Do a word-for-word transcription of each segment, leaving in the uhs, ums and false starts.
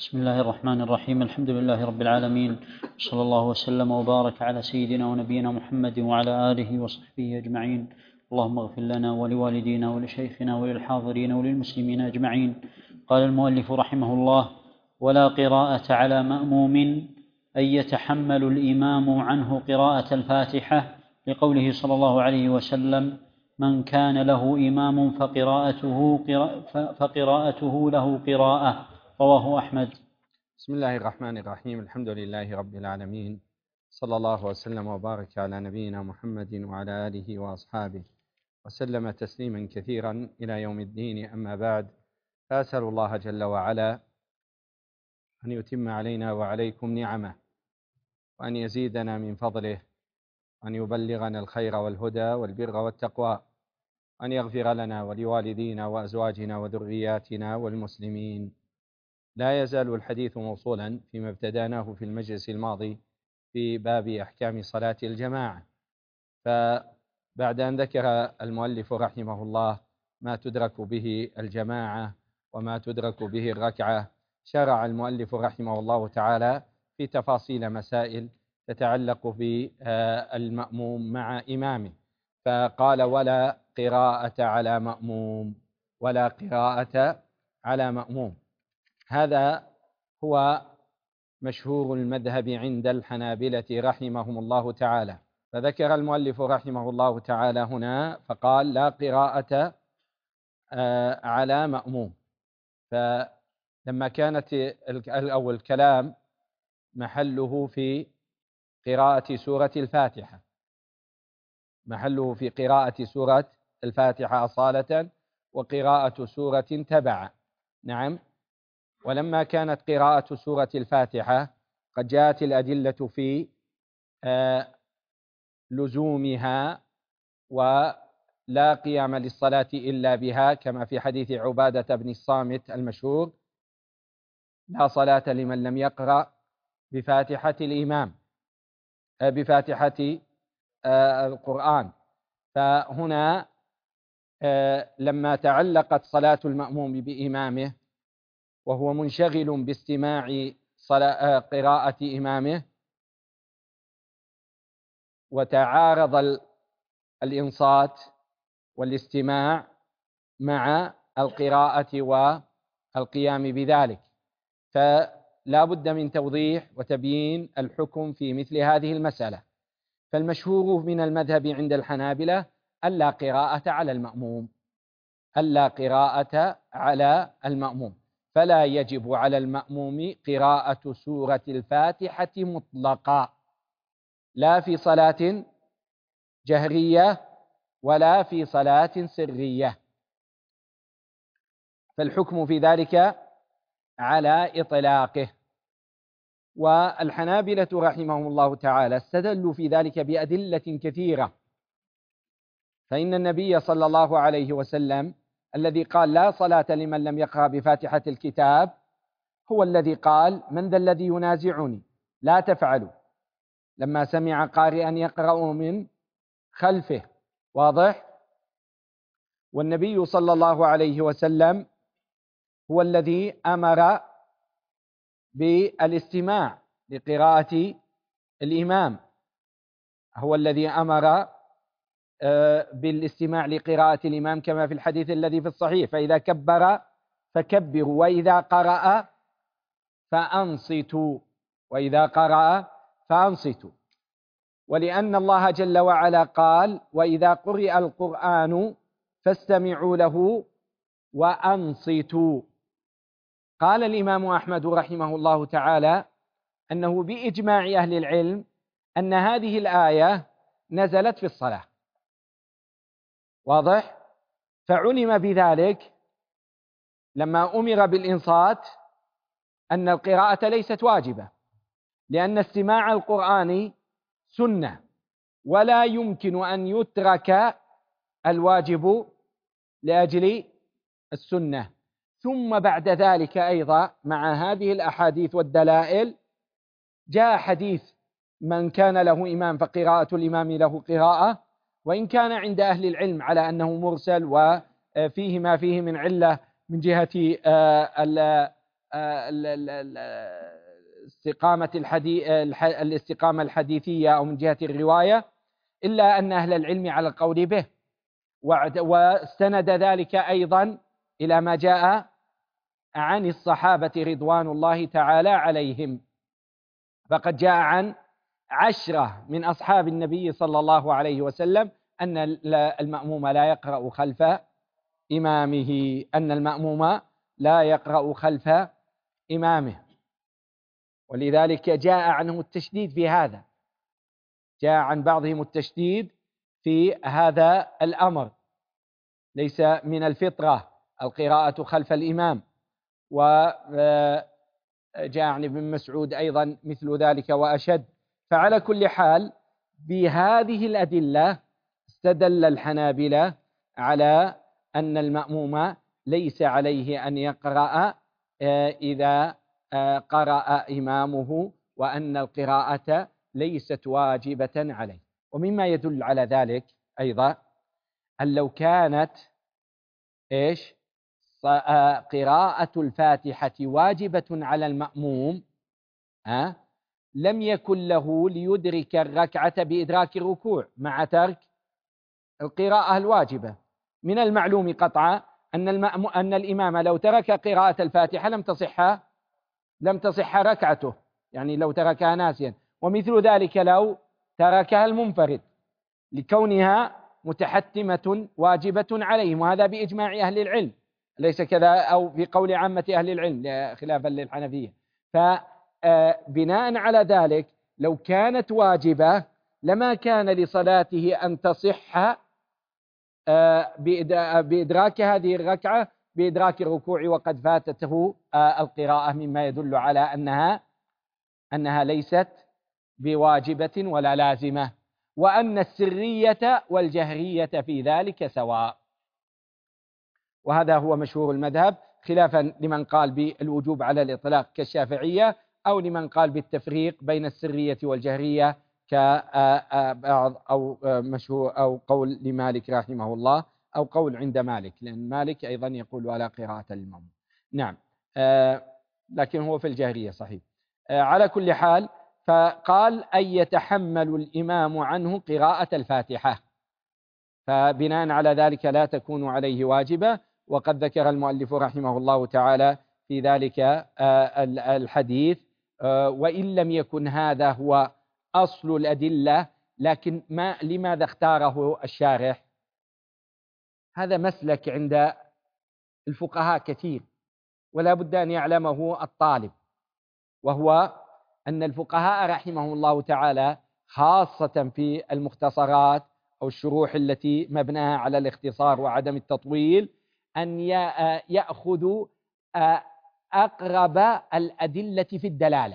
بسم الله الرحمن الرحيم. الحمد لله رب العالمين، صلى الله وسلم وبارك على سيدنا ونبينا محمد وعلى آله وصحبه أجمعين. اللهم اغفر لنا ولوالدينا ولشيخنا وللحاضرين وللمسلمين أجمعين. قال المؤلف رحمه الله: ولا قراءة على مأموم أن يتحمل الإمام عنه قراءة الفاتحة، لقوله صلى الله عليه وسلم: من كان له إمام فقراءته, فقراءته له قراءة. رواه أحمد. بسم الله الرحمن الرحيم. الحمد لله رب العالمين، صلى الله وسلم وبارك على نبينا محمد وعلى آله وأصحابه وسلم تسليما كثيرا إلى يوم الدين. أما بعد، فأسأل الله جل وعلا أن يتم علينا وعليكم نعمه، وأن يزيدنا من فضله، وأن يبلغنا الخير والهدى والبر والتقوى، وأن يغفر لنا ولوالدينا وأزواجنا وذرياتنا والمسلمين. لا يزال الحديث موصولا فيما ابتدأناه في المجلس الماضي في باب أحكام صلاة الجماعة. فبعد أن ذكر المؤلف رحمه الله ما تدرك به الجماعة وما تدرك به الركعة، شرع المؤلف رحمه الله تعالى في تفاصيل مسائل تتعلق بالمأموم مع إمامه، فقال: ولا قراءة على مأموم، ولا قراءة على مأموم. هذا هو مشهور المذهب عند الحنابلة رحمهم الله تعالى. فذكر المؤلف رحمه الله تعالى هنا فقال: لا قراءة على مأموم. فلما كانت الأول الكلام محله في قراءة سورة الفاتحة، محله في قراءة سورة الفاتحة أصالة، وقراءة سورة تبع. نعم. ولما كانت قراءة سورة الفاتحة قد جاءت الأدلة في لزومها ولا قيام للصلاة إلا بها، كما في حديث عبادة بن الصامت المشهور: لا صلاة لمن لم يقرأ بفاتحة الإمام بفاتحة القرآن. فهنا لما تعلقت صلاة المأموم بإمامه وهو منشغل باستماع قراءة إمامه، وتعارض الإنصات والاستماع مع القراءة والقيام بذلك، فلا بد من توضيح وتبيين الحكم في مثل هذه المسألة. فالمشهور من المذهب عند الحنابلة ألا قراءة على المأموم، ألا قراءة على المأموم، فلا يجب على المأموم قراءة سورة الفاتحة مطلقا، لا في صلاة جهرية ولا في صلاة سرية، فالحكم في ذلك على إطلاقه. والحنابلة رحمهم الله تعالى استدلوا في ذلك بأدلة كثيرة، فإن النبي صلى الله عليه وسلم الذي قال: لا صلاة لمن لم يقرأ بفاتحة الكتاب، هو الذي قال: من ذا الذي ينازعني؟ لا تفعلوا، لما سمع قارئا يقرأ من خلفه. واضح؟ والنبي صلى الله عليه وسلم هو الذي أمر بالاستماع لقراءة الإمام، هو الذي أمر بالاستماع لقراءة الإمام، كما في الحديث الذي في الصحيح: فإذا كبر فكبروا، وإذا قرأ فأنصتوا، وإذا قرأ فأنصتوا. ولأن الله جل وعلا قال: وإذا قرئ القرآن فاستمعوا له وأنصتوا. قال الإمام أحمد رحمه الله تعالى أنه بإجماع أهل العلم أن هذه الآية نزلت في الصلاة. واضح؟ فعلم بذلك لما أمر بالإنصات أن القراءة ليست واجبة، لأن استماع القرآن سنة، ولا يمكن أن يترك الواجب لأجل السنة. ثم بعد ذلك أيضا مع هذه الأحاديث والدلائل جاء حديث: من كان له إمام فقراءة الإمام له قراءة، وإن كان عند أهل العلم على أنه مرسل وفيه ما فيه من علة من جهة استقامة الحديث الاستقامة الحديثية أو من جهة الرواية، إلا أن أهل العلم على القول به، واستند ذلك أيضا إلى ما جاء عن الصحابة رضوان الله تعالى عليهم. فقد جاء عن عشرة من أصحاب النبي صلى الله عليه وسلم أن المأموم لا يقرأ خلف إمامه أن المأموم لا يقرأ خلف إمامه، ولذلك جاء عنهم التشديد في هذا، جاء عن بعضهم التشديد في هذا الأمر. ليس من الفطرة القراءة خلف الإمام، وجاء عن ابن مسعود أيضا مثل ذلك وأشد. فعلى كل حال بهذه الأدلة استدل الحنابلة على أن المأموم ليس عليه أن يقرأ إذا قرأ إمامه، وأن القراءة ليست واجبة عليه. ومما يدل على ذلك أيضا أن لو كانت إيش قراءة الفاتحة واجبة على المأموم أه؟ لم يكن له ليدرك الركعة بإدراك الركوع مع ترك القراءة الواجبة. من المعلوم قطعا أن المأمو أن الإمام لو ترك قراءة الفاتحة لم تصح لم تصح ركعته، يعني لو تركها ناسيا. ومثل ذلك لو تركها المنفرد لكونها متحتمة واجبة عليهم، وهذا بإجماع أهل العلم، ليس كذا أو في قول عامة أهل العلم خلافا للحنفية. فبناء على ذلك لو كانت واجبة لما كان لصلاته أن تصح بإدراك هذه الركعة بإدراك الركوع وقد فاتته القراءة، مما يدل على أنها أنها ليست بواجبة ولا لازمة، وأن السرية والجهرية في ذلك سواء. وهذا هو مشهور المذهب، خلافا لمن قال بالوجوب على الإطلاق كالشافعية، أو لمن قال بالتفريق بين السرية والجهرية كبعض أو مشهور أو قول لمالك رحمه الله، أو قول عند مالك، لأن مالك أيضا يقول ولا قراءة للمأموم. نعم، لكن هو في الجهرية صحيح. على كل حال فقال أن يتحمل الإمام عنه قراءة الفاتحة، فبناء على ذلك لا تكون عليه واجبة. وقد ذكر المؤلف رحمه الله تعالى في ذلك الحديث، وإن لم يكن هذا هو أصل الأدلة، لكن ما لماذا اختاره الشارح؟ هذا مسلك عند الفقهاء كثير ولا بد أن يعلمه الطالب، وهو أن الفقهاء رحمهم الله تعالى خاصة في المختصرات أو الشروح التي مبناها على الاختصار وعدم التطويل أن يأخذوا أقرب الأدلة في الدلالة،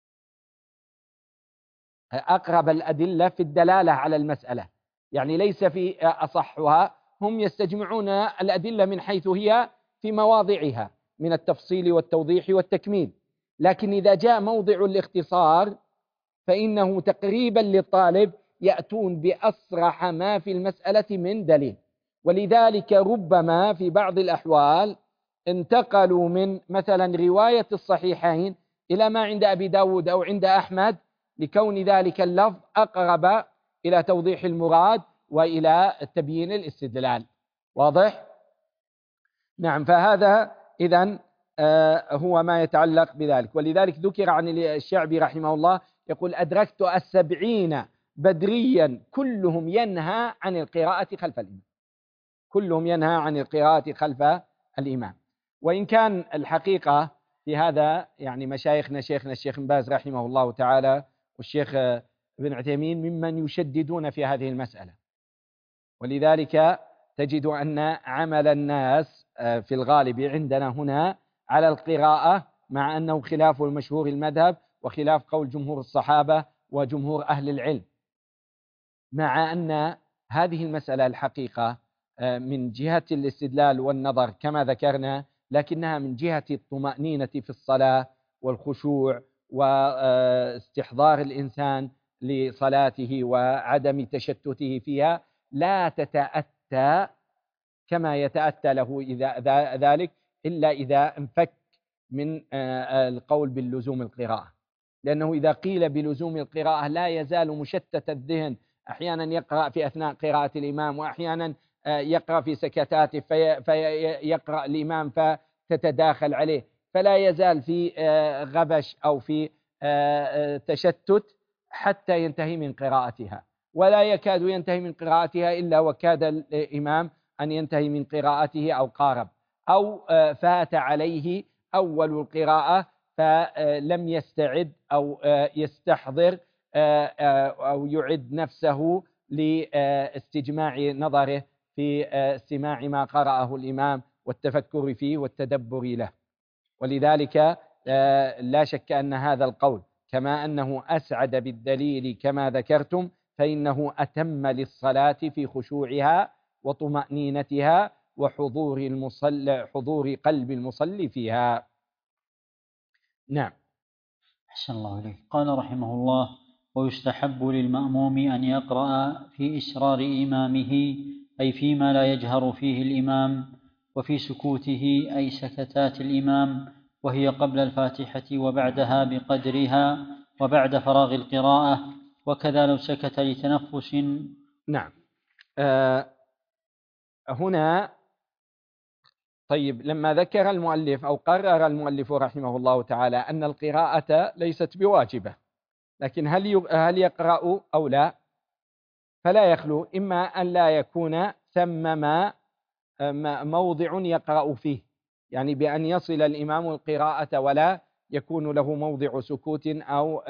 أقرب الأدلة في الدلالة على المسألة، يعني ليس في أصحها، هم يستجمعون الأدلة من حيث هي في مواضعها من التفصيل والتوضيح والتكميل، لكن إذا جاء موضع الاختصار فإنه تقريبا للطالب يأتون بأصرح ما في المسألة من دليل. ولذلك ربما في بعض الأحوال انتقلوا من مثلا رواية الصحيحين إلى ما عند أبي داود أو عند أحمد، لكون ذلك اللفظ أقرب إلى توضيح المراد وإلى تبيين الاستدلال. واضح؟ نعم، فهذا إذن هو ما يتعلق بذلك. ولذلك ذكر عن الشعبي رحمه الله يقول أدركت السبعين بدريا كلهم ينهى عن القراءة خلف الإمام، كلهم ينهى عن القراءة خلف الإمام. وإن كان الحقيقة في هذا يعني مشايخنا شيخنا الشيخ بن باز رحمه الله تعالى والشيخ ابن عثيمين ممن يشددون في هذه المسألة، ولذلك تجد أن عمل الناس في الغالب عندنا هنا على القراءة، مع أنه خلاف المشهور المذهب وخلاف قول جمهور الصحابة وجمهور أهل العلم، مع أن هذه المسألة الحقيقة من جهة الاستدلال والنظر كما ذكرنا، لكنها من جهة الطمأنينة في الصلاة والخشوع واستحضار الإنسان لصلاته وعدم تشتته فيها لا تتأتى كما يتأتى له إذا ذلك إلا إذا انفك من القول باللزوم القراءة، لأنه إذا قيل بلزوم القراءة لا يزال مشتت الذهن، أحيانا يقرأ في أثناء قراءة الإمام، وأحيانا يقرأ في سكتاته في فيقرأ الإمام فتتداخل عليه، فلا يزال في غبش أو في تشتت حتى ينتهي من قراءتها، ولا يكاد ينتهي من قراءتها إلا وكاد الإمام أن ينتهي من قراءته أو قارب، أو فات عليه أول القراءة فلم يستعد أو يستحضر أو يعد نفسه لاستجماع نظره في استماع ما قرأه الإمام والتفكر فيه والتدبر له. ولذلك لا شك أن هذا القول كما أنه أسعد بالدليل كما ذكرتم، فإنه أتم للصلاة في خشوعها وطمأنينتها وحضور المصلي، حضور قلب المصلي فيها. نعم. أحسن الله إليك. قال رحمه الله: ويستحب للمأموم أن يقرأ في إسرار إمامه، أي فيما لا يجهر فيه الإمام، وفي سكوته أي سكتات الإمام، وهي قبل الفاتحة وبعدها بقدرها، وبعد فراغ القراءة، وكذا لو سكت لتنفس. نعم. آه هنا طيب، لما ذكر المؤلف أو قرر المؤلف رحمه الله تعالى أن القراءة ليست بواجبة، لكن هل هل يقرأ أو لا؟ فلا يخلو إما أن لا يكون ثم ما موضع يقرأ فيه، يعني بأن يصل الإمام القراءة ولا يكون له موضع سكوت أو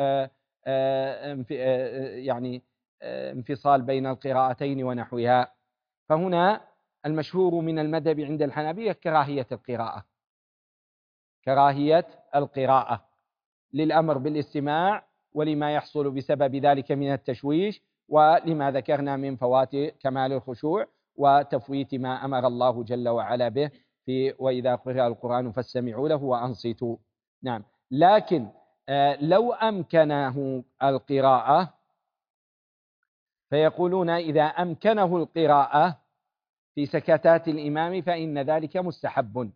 يعني انفصال بين القراءتين ونحوها. فهنا المشهور من المذهب عند الحنابلة كراهية القراءة، كراهية القراءة للأمر بالاستماع، ولما يحصل بسبب ذلك من التشويش، ولما ذكرنا من فوات كمال الخشوع وتفويت ما أمر الله جل وعلا به في وإذا قرأ القرآن فاستمعوا له وأنصتوا. نعم. لكن لو أمكنه القراءة فيقولون إذا أمكنه القراءة في سكتات الإمام فإن ذلك مستحب.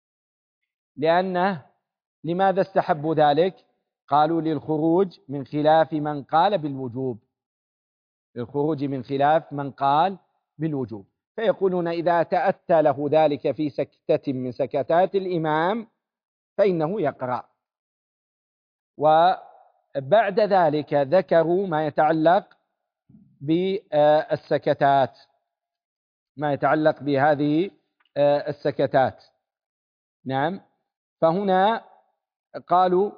لأنه لماذا استحبوا ذلك؟ قالوا للخروج من خلاف من قال بالوجوب، للخروج من خلاف من قال بالوجوب، فيقولون إذا تأتى له ذلك في سكتة من سكتات الإمام فإنه يقرأ. وبعد ذلك ذكروا ما يتعلق بالسكتات، ما يتعلق بهذه السكتات. نعم. فهنا قالوا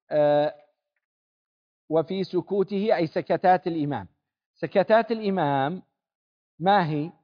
وفي سكوته أي سكتات الإمام. سكتات الإمام ما هي؟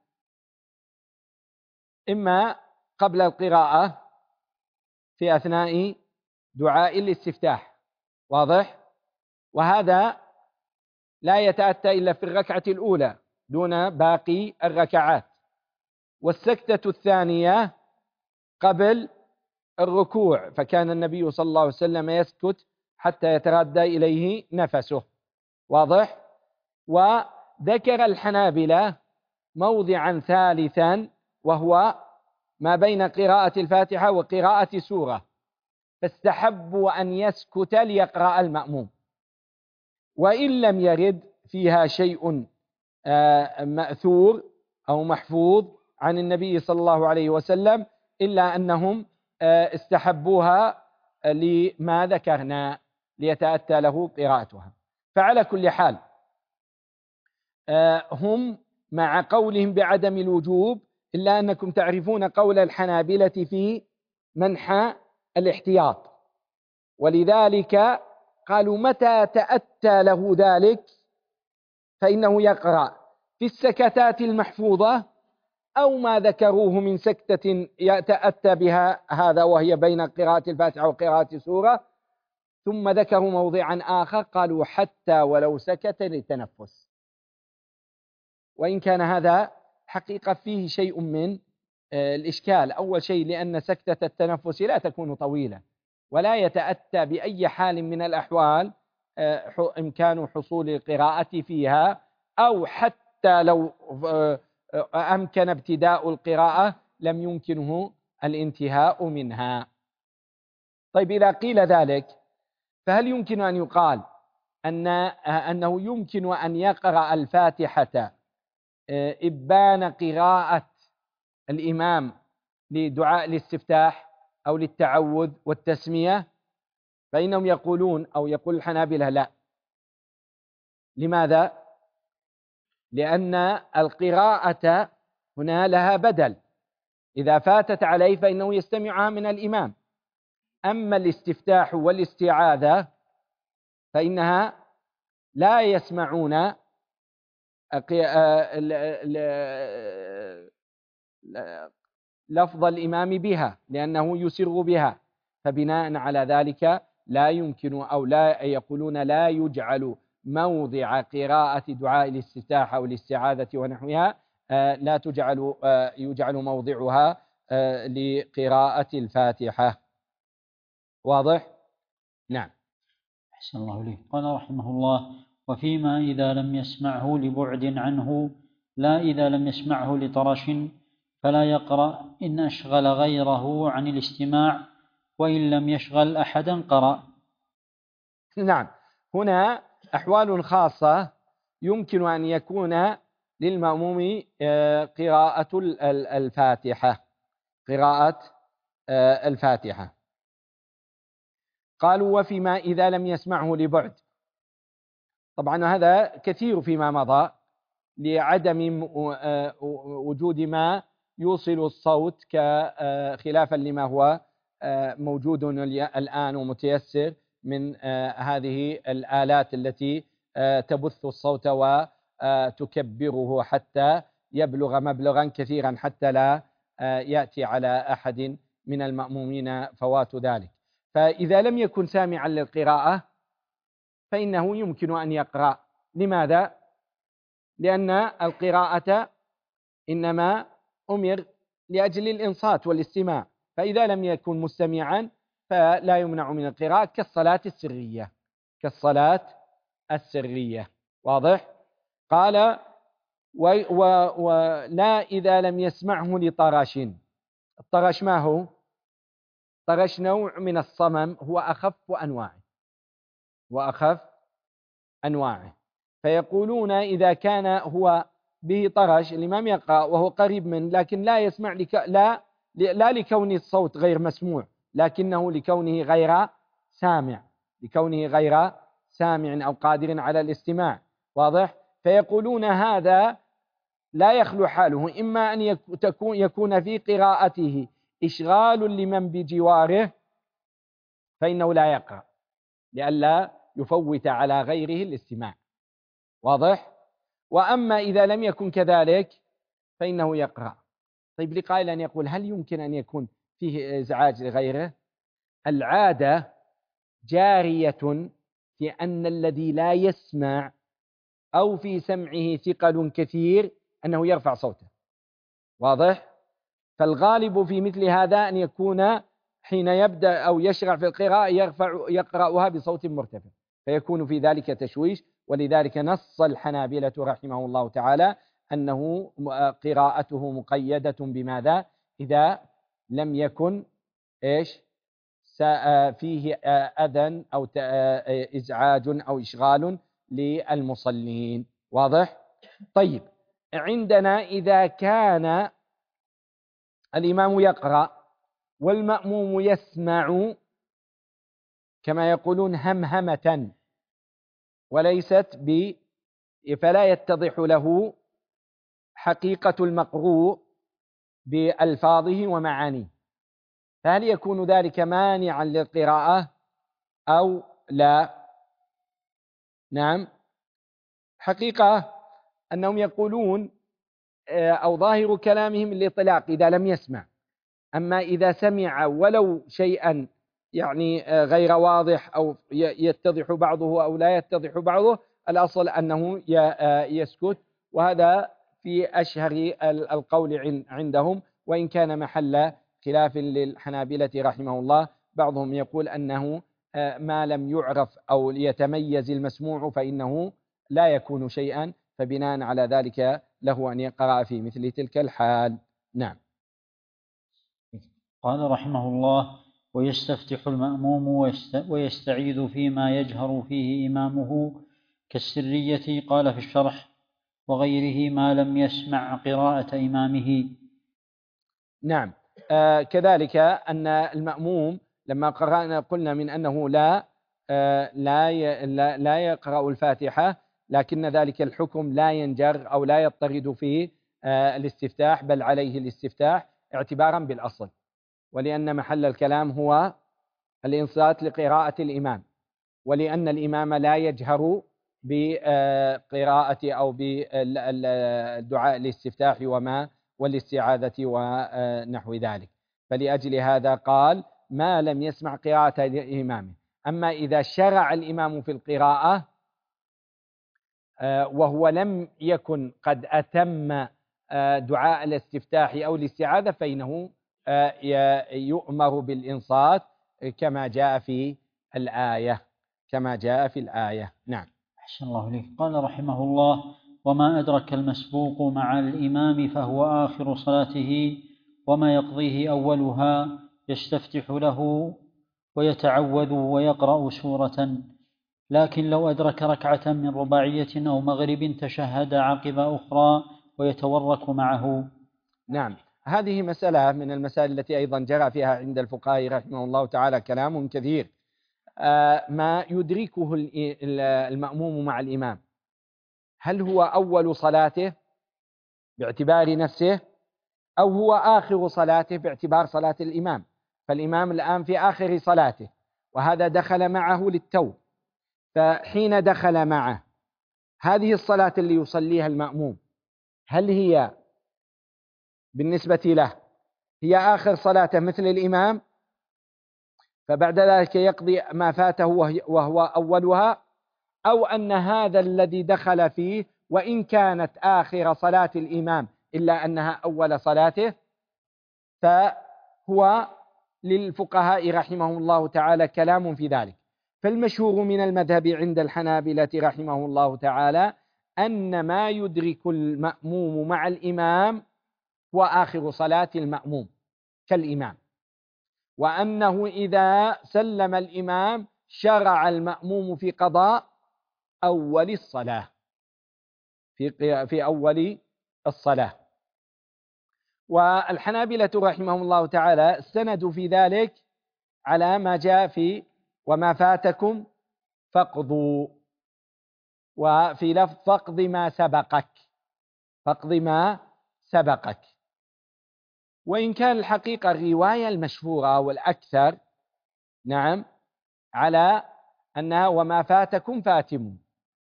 إما قبل القراءة في أثناء دعاء الاستفتاح، واضح؟ وهذا لا يتأتى إلا في الركعة الأولى دون باقي الركعات. والسكتة الثانية قبل الركوع، فكان النبي صلى الله عليه وسلم يسكت حتى يتردى إليه نفسه، واضح؟ وذكر الحنابلة موضعا ثالثا وهو ما بين قراءة الفاتحة وقراءة سورة، فاستحبوا أن يسكت ليقرأ المأموم، وإن لم يرد فيها شيء مأثور أو محفوظ عن النبي صلى الله عليه وسلم، إلا أنهم استحبوها لما ذكرنا ليتأتى له قراءتها. فعلى كل حال هم مع قولهم بعدم الوجوب، إلا أنكم تعرفون قول الحنابلة في منح الاحتياط، ولذلك قالوا متى تأتى له ذلك فإنه يقرأ في السكتات المحفوظة أو ما ذكروه من سكتة يتأتى بها هذا وهي بين قراءة الفاتحة وقراءة سورة. ثم ذكروا موضعا آخر قالوا حتى ولو سكت للتنفس، وإن كان هذا حقيقة فيه شيء من الإشكال. أول شيء لأن سكتة التنفس لا تكون طويلة، ولا يتأتى بأي حال من الأحوال إمكان حصول القراءة فيها، أو حتى لو أمكن ابتداء القراءة لم يمكنه الانتهاء منها. طيب إذا قيل ذلك فهل يمكن أن يقال أن أنه يمكن أن يقرأ الفاتحة إبان قراءة الإمام لدعاء الاستفتاح أو للتعوذ والتسمية؟ فإنهم يقولون أو يقول الحنابلة لا. لماذا؟ لأن القراءة هنا لها بدل، إذا فاتت عليه فإنه يستمعها من الإمام. أما الاستفتاح والاستعاذة فإنها لا يسمعون لفظ الإمام بها لأنه يسر بها، فبناء على ذلك لا يمكن أو لا يقولون لا يجعل موضع قراءة دعاء الاستفتاح أو الاستعاذة ونحوها لا تجعل يجعل موضعها لقراءة الفاتحة. واضح؟ نعم. أحسن الله إليك. قال رحمه الله: وفيما إذا لم يسمعه لبعد عنه لا إذا لم يسمعه لطرش فلا يقرأ إن أشغل غيره عن الاستماع، وإن لم يشغل أحدا قرأ. نعم، هنا أحوال خاصة يمكن أن يكون للمأموم قراءة الفاتحة قراءة الفاتحة. قالوا وفيما إذا لم يسمعه لبعد. طبعا هذا كثير فيما مضى لعدم وجود ما يوصل الصوت كخلافا لما هو موجود الآن ومتيسر من هذه الآلات التي تبث الصوت وتكبره حتى يبلغ مبلغا كثيرا حتى لا يأتي على أحد من المأمومين فوات ذلك. فإذا لم يكن سامعا للقراءة فإنه يمكن أن يقرأ. لماذا؟ لأن القراءة إنما أمر لأجل الإنصات والاستماع، فإذا لم يكن مستمعا فلا يمنع من القراءة كالصلاة السرية كالصلاة السرية. واضح؟ قال ولا إذا لم يسمعه لطرش. الطرش ما هو؟ طرش نوع من الصمم هو أخف أنواعه وأخف أنواعه فيقولون إذا كان هو به طرش الإمام يقرأ وهو قريب من لكن لا يسمع لك لا لا لكون الصوت غير مسموع لكنه لكونه غير سامع لكونه غير سامع أو قادر على الاستماع. واضح؟ فيقولون هذا لا يخلو حاله إما أن يكون يكون في قراءته إشغال لمن بجواره فإنه لا يقرأ لئلا يفوت على غيره الاستماع. واضح؟ وأما إذا لم يكن كذلك فإنه يقرأ. طيب لقائل أن يقول هل يمكن أن يكون فيه إزعاج لغيره؟ العادة جارية في أن الذي لا يسمع أو في سمعه ثقل كثير أنه يرفع صوته. واضح؟ فالغالب في مثل هذا أن يكون حين يبدأ أو يشرع في القراءة يرفع يقرأها بصوت مرتفع فيكون في ذلك تشويش. ولذلك نص الحنابلة رحمه الله تعالى أنه قراءته مقيدة بماذا؟ إذا لم يكن إيش فيه أذى أو إزعاج أو إشغال للمصلين. واضح؟ طيب عندنا إذا كان الإمام يقرأ والمأموم يسمع كما يقولون همهمة وليست ب فلا يتضح له حقيقة المقروء بألفاظه ومعانيه، فهل يكون ذلك مانعا للقراءة أو لا؟ نعم، حقيقة أنهم يقولون أو ظاهر كلامهم الإطلاق إذا لم يسمع. أما إذا سمع ولو شيئا يعني غير واضح أو يتضح بعضه أو لا يتضح بعضه الأصل أنه يسكت، وهذا في أشهر القول عندهم وإن كان محل خلاف للحنابلة رحمه الله. بعضهم يقول أنه ما لم يعرف أو يتميز المسموع فإنه لا يكون شيئا، فبناء على ذلك له أن يقرأ في مثل تلك الحال. نعم. قال رحمه الله: ويستفتح المأموم ويستعيذ فيما يجهر فيه إمامه كالسرية. قال في الشرح: وغيره ما لم يسمع قراءة إمامه. نعم. آه كذلك أن المأموم لما قرأنا قلنا من أنه لا آه لا لا, لا يقرأ الفاتحة، لكن ذلك الحكم لا ينجر أو لا يضطرد فيه آه الاستفتاح، بل عليه الاستفتاح اعتبارا بالأصل، ولأن محل الكلام هو الإنصات لقراءة الإمام، ولأن الإمام لا يجهر بقراءة أو بالدعاء الاستفتاح وما والاستعاذة ونحو ذلك، فلأجل هذا قال ما لم يسمع قراءة الإمام. أما إذا شرع الإمام في القراءة وهو لم يكن قد أتم دعاء الاستفتاح أو الاستعاذة فإنه يؤمر بالإنصات كما جاء في الآية كما جاء في الآية. نعم. أحسن الله إليك. قال رحمه الله: وما أدرك المسبوق مع الإمام فهو آخر صلاته، وما يقضيه أولها يستفتح له ويتعوذ ويقرأ سورة، لكن لو أدرك ركعة من رباعية أو مغرب تشهد عقب أخرى ويتورك معه. نعم. هذه مسألة من المسائل التي أيضا جرى فيها عند الفقهاء رحمه الله تعالى كلام كثير. ما يدركه المأموم مع الإمام، هل هو أول صلاته باعتبار نفسه أو هو آخر صلاته باعتبار صلاة الإمام؟ فالإمام الآن في آخر صلاته وهذا دخل معه للتو، فحين دخل معه هذه الصلاة اللي يصليها المأموم هل هي بالنسبة له هي آخر صلاته مثل الإمام فبعد ذلك يقضي ما فاته وهو أولها، أو أن هذا الذي دخل فيه وإن كانت آخر صلاة الإمام إلا أنها أول صلاته؟ فهو للفقهاء رحمه الله تعالى كلام في ذلك. فالمشهور من المذهب عند الحنابلة رحمه الله تعالى أن ما يدرك المأموم مع الإمام هو آخر صلاة المأموم كالإمام، وأنه إذا سلم الإمام شرع المأموم في قضاء أول الصلاة في في أول الصلاة. والحنابلة رحمهم الله تعالى استندوا في ذلك على ما جاء في وما فاتكم فاقضوا، وفي لفظ فاقض ما سبقك، فاقض ما سبقك. وإن كان الحقيقة الرواية المشهورة والأكثر نعم على أنها وما فاتكم فاتموا،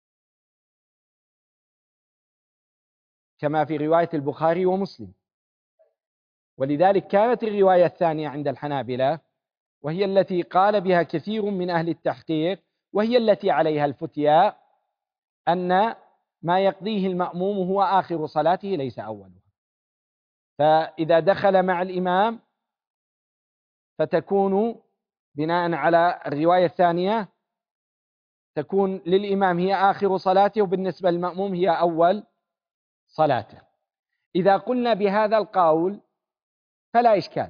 كما في رواية البخاري ومسلم. ولذلك كانت الرواية الثانية عند الحنابلة وهي التي قال بها كثير من أهل التحقيق وهي التي عليها الفتيا، أن ما يقضيه المأموم هو آخر صلاته ليس أولها. فإذا دخل مع الإمام فتكون بناء على الرواية الثانية تكون للإمام هي آخر صلاته وبالنسبة للمأموم هي أول صلاته. إذا قلنا بهذا القول فلا إشكال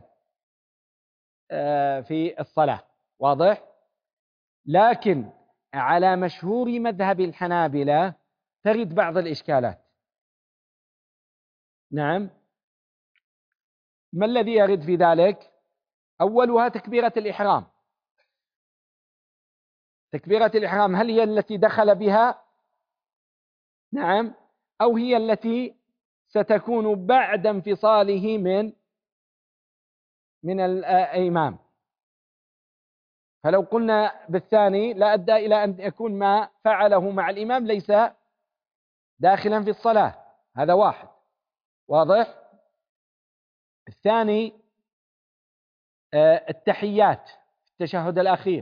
في الصلاة، واضح؟ لكن على مشهور مذهب الحنابلة ترد بعض الإشكالات. نعم. ما الذي يرد في ذلك؟ أولها تكبيرة الإحرام. تكبيرة الإحرام هل هي التي دخل بها؟ نعم. أو هي التي ستكون بعد انفصاله من من الإمام؟ فلو قلنا بالثاني لا أدى إلى أن يكون ما فعله مع الإمام ليس داخلا في الصلاة، هذا واحد، واضح؟ الثاني التحيات في التشهد الأخير،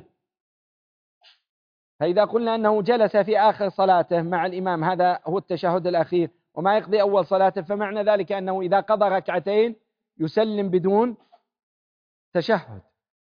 فإذا قلنا أنه جلس في آخر صلاته مع الإمام هذا هو التشهد الأخير وما يقضي أول صلاته، فمعنى ذلك أنه إذا قضى ركعتين يسلم بدون تشهد،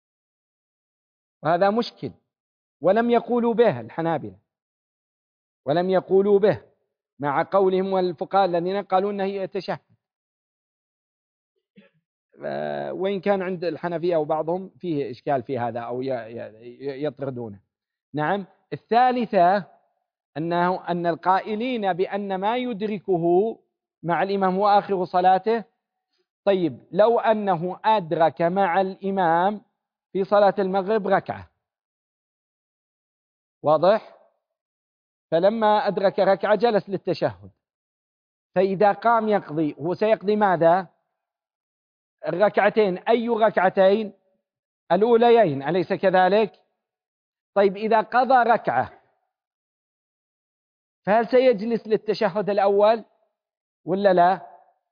وهذا مشكل. ولم يقولوا به الحنابلة، ولم يقولوا به مع قولهم والفقهاء الذين قالوا أنه يتشهد. وإن كان عند الحنفية وبعضهم فيه إشكال في هذا أو يطردونه. نعم. الثالثة أنه أن القائلين بأن ما يدركه مع الإمام هو آخر صلاته. طيب لو أنه أدرك مع الإمام في صلاة المغرب ركعة، واضح؟ فلما أدرك ركعة جلس للتشهد، فإذا قام يقضي هو سيقضي ماذا؟ الركعتين. أي ركعتين؟ الأوليين، أليس كذلك؟ طيب إذا قضى ركعة فهل سيجلس للتشهد الأول ولا لا؟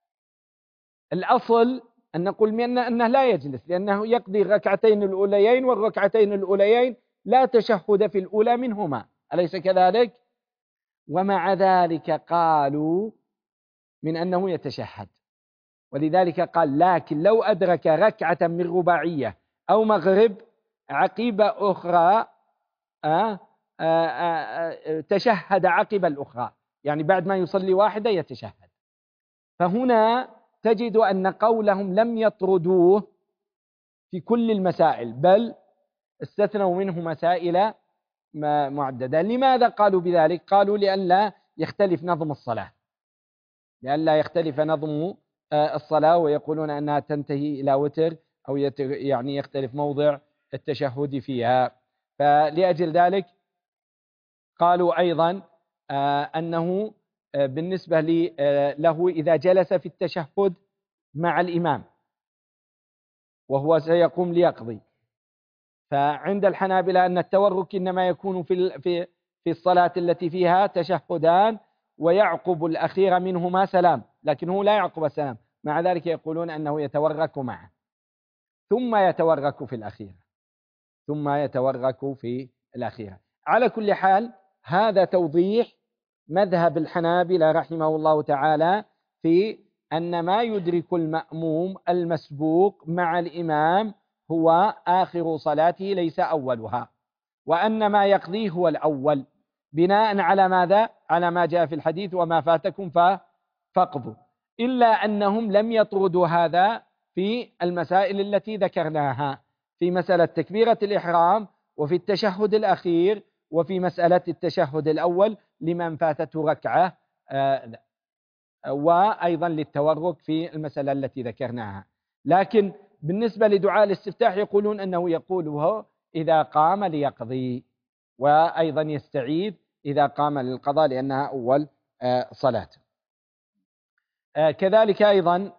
الأصل أن نقول من أنه لا يجلس، لأنه يقضي الركعتين الأوليين، والركعتين الأوليين لا تشهد في الأولى منهما، أليس كذلك؟ ومع ذلك قالوا من أنه يتشهد، ولذلك قال لكن لو أدرك ركعة من رباعية أو مغرب عقيبة أخرى آه آه آه تشهد عقب الأخرى، يعني بعد ما يصلي واحدة يتشهد. فهنا تجد أن قولهم لم يطردوه في كل المسائل، بل استثنوا منه مسائل معددة. لماذا قالوا بذلك؟ قالوا لئلا يختلف نظم الصلاة، لئلا يختلف نظم الصلاة ويقولون أنها تنتهي إلى وتر أو يعني يختلف موضع التشهد فيها. فلأجل ذلك قالوا أيضا أنه بالنسبة له إذا جلس في التشهد مع الإمام وهو سيقوم ليقضي، فعند الحنابلة أن التورك إنما يكون في في في الصلاة التي فيها تشهدان ويعقب الأخير منهما سلام، لكنه لا يعقب السلام، مع ذلك يقولون أنه يتورك معه ثم يتورك في الأخيرة ثم يتورك في الأخيرة. على كل حال هذا توضيح مذهب الحنابلة رحمه الله تعالى في أن ما يدرك المأموم المسبوق مع الإمام هو آخر صلاته ليس أولها، وأن ما يقضيه هو الأول بناء على ماذا؟ على ما جاء في الحديث وما فاتكم فاقضوا. إلا أنهم لم يطردوا هذا في المسائل التي ذكرناها، في مسألة تكبيرة الإحرام وفي التشهد الأخير وفي مسألة التشهد الأول لمن فاتته ركعة، وأيضا للتورك في المسألة التي ذكرناها. لكن بالنسبة لدعاء الاستفتاح يقولون أنه يقوله إذا قام ليقضي، وأيضا يستعيذ إذا قام للقضاء لأنها أول صلاة. كذلك أيضا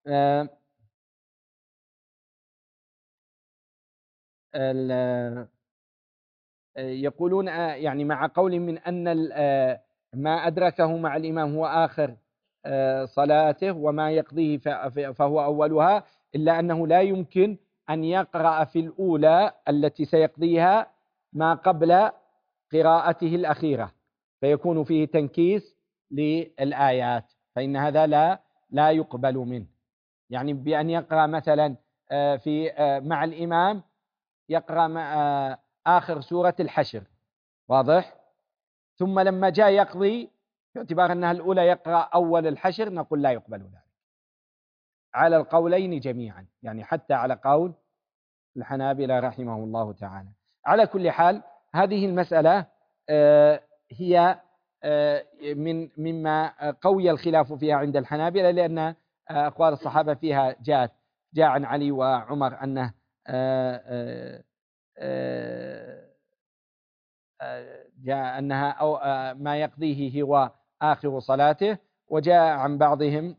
يقولون يعني مع قول من أن ما أدركه مع الإمام هو آخر صلاته وما يقضيه فهو أولها، إلا أنه لا يمكن أن يقرأ في الأولى التي سيقضيها ما قبل قراءته الأخيرة، فيكون فيه تنكيس للآيات، فإن هذا لا لا يقبل منه. يعني بأن يقرأ مثلا في مع الإمام يقرأ مع آخر سورة الحشر، واضح؟ ثم لما جاء يقضي باعتبار أنها الأولى يقرأ أول الحشر، نقول لا يقبل ذلك على القولين جميعا، يعني حتى على قول الحنابلة رحمه الله تعالى. على كل حال هذه المسألة هي من مما قوي الخلاف فيها عند الحنابلة، لأن أقوال الصحابة فيها جاءت جاء عن علي وعمر أنه جاء أنها أو ما يقضيه هو آخر صلاته، وجاء عن بعضهم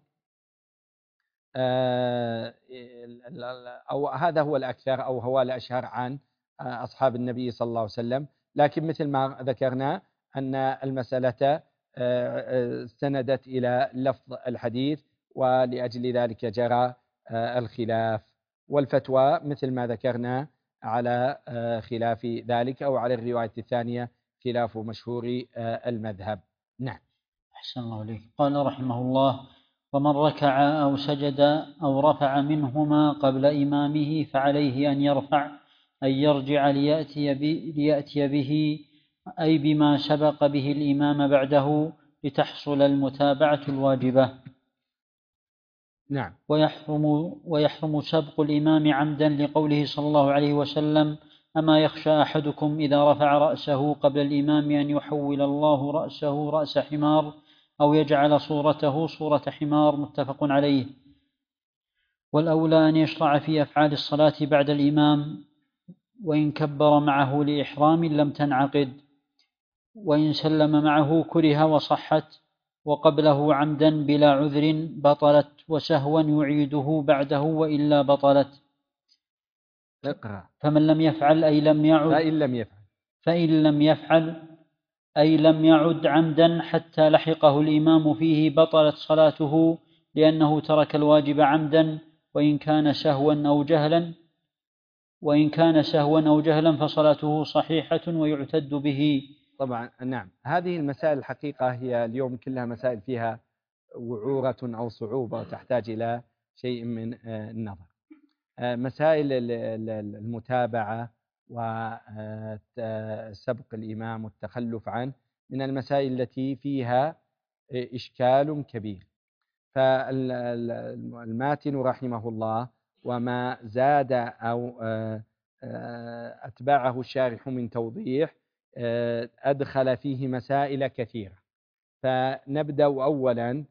أو هذا هو الأكثر أو هو الأشهر عن أصحاب النبي صلى الله عليه وسلم. لكن مثل ما ذكرنا أن المسألة استندت إلى لفظ الحديث، ولأجل ذلك جرى الخلاف، والفتوى مثل ما ذكرنا على خلاف ذلك أو على الرواية الثانية خلاف مشهور المذهب. نعم. أحسن الله عليك. قال رحمه الله: ومن ركع أو سجد أو رفع منهما قبل إمامه فعليه أن يرفع أن يرجع ليأتي, ليأتي به أي بما سبق به الإمام بعده لتحصل المتابعة الواجبة. نعم. ويحرم, ويحرم سبق الإمام عمدا لقوله صلى الله عليه وسلم: أما يخشى أحدكم إذا رفع رأسه قبل الإمام أن يحول الله رأسه رأس حمار أو يجعل صورته صورة حمار. متفق عليه. والأولى أن يشرع في أفعال الصلاة بعد الإمام، وإن كبر معه لإحرام لم تنعقد، وإن سلم معه كره وصحت، وقبله عمدا بلا عذر بطلت، وسهوا يعيده بعده وإلا بطلت. اقرأ. فمن لم يفعل أي لم يعد فإن لم يفعل فإن لم يفعل أي لم يعد عمدا حتى لحقه الإمام فيه بطلت صلاته، لأنه ترك الواجب عمدا، وإن كان سهوا أو جهلا وإن كان سهوا أو جهلا فصلاته صحيحة ويعتد به. طبعا. نعم. هذه المسائل الحقيقة هي اليوم كلها مسائل فيها وعورة أو صعوبة وتحتاج إلى شيء من النظر. مسائل المتابعة وسبق الإمام والتخلف عنه من المسائل التي فيها إشكال كبير. فالماتن رحمه الله وما زاد أو أتبعه الشارح من توضيح أدخل فيه مسائل كثيرة. فنبدأ أولا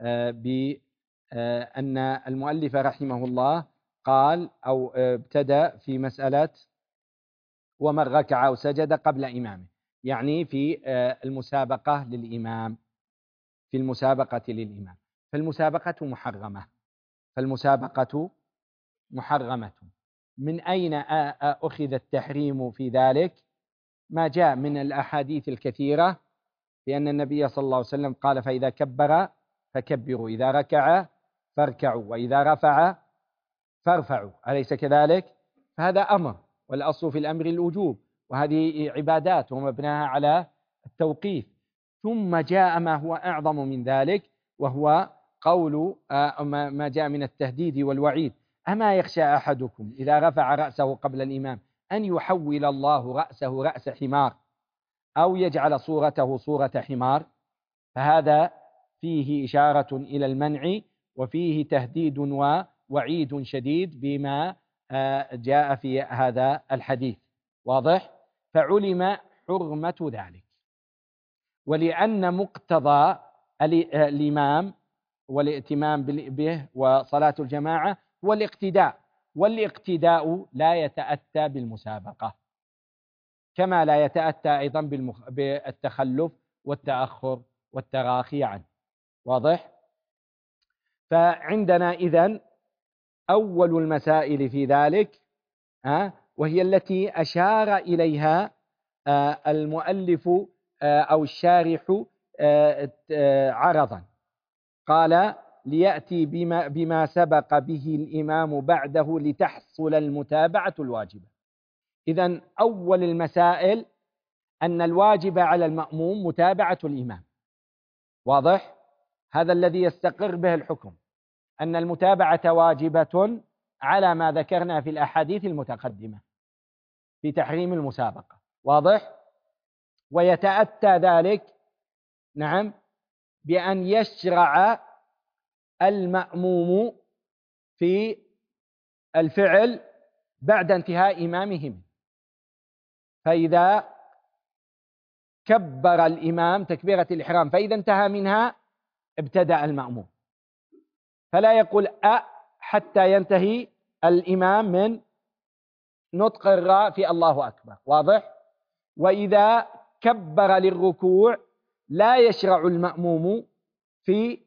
بأن المؤلف رحمه الله قال أو ابتدأ في مسألة ومن ركع أو سجد قبل إمامه، يعني في المسابقة للإمام في المسابقة للإمام فالمسابقة محرمة فالمسابقة محرمة. من أين أخذ التحريم في ذلك؟ ما جاء من الأحاديث الكثيرة لأن النبي صلى الله عليه وسلم قال: فإذا كبر فكبروا، إذا ركع فاركعوا، وإذا رفع فارفعوا، أليس كذلك؟ فهذا أمر، والأصل في الأمر الوجوب، وهذه عبادات ومبناها على التوقيف. ثم جاء ما هو أعظم من ذلك، وهو قول ما جاء من التهديد والوعيد: أما يخشى أحدكم إذا رفع رأسه قبل الإمام أن يحول الله رأسه رأس حمار أو يجعل صورته صورة حمار. فهذا فيه إشارة إلى المنع، وفيه تهديد ووعيد شديد بما جاء في هذا الحديث. واضح؟ فعلم حرمة ذلك. ولأن مقتضى الإمام والائتمام به وصلاة الجماعة هو الاقتداء، والاقتداء لا يتأتى بالمسابقة، كما لا يتأتى أيضا بالتخلف والتأخر والتراخي عنه. واضح؟ فعندنا إذن أول المسائل في ذلك، وهي التي أشار إليها المؤلف أو الشارح عرضا. قال: ليأتي بما, بما سبق به الإمام بعده لتحصل المتابعة الواجبة. إذن أول المسائل أن الواجب على المأموم متابعة الإمام. واضح؟ هذا الذي يستقر به الحكم، أن المتابعة واجبة على ما ذكرنا في الأحاديث المتقدمة في تحريم المسابقة. واضح؟ ويتأتى ذلك نعم بأن يشرع المأموم في الفعل بعد انتهاء إمامهم. فإذا كبر الإمام تكبيرة الإحرام فإذا انتهى منها ابتدأ المأموم، فلا يقول أ حتى ينتهي الإمام من نطق الراء في الله أكبر. واضح؟ وإذا كبر للركوع لا يشرع المأموم في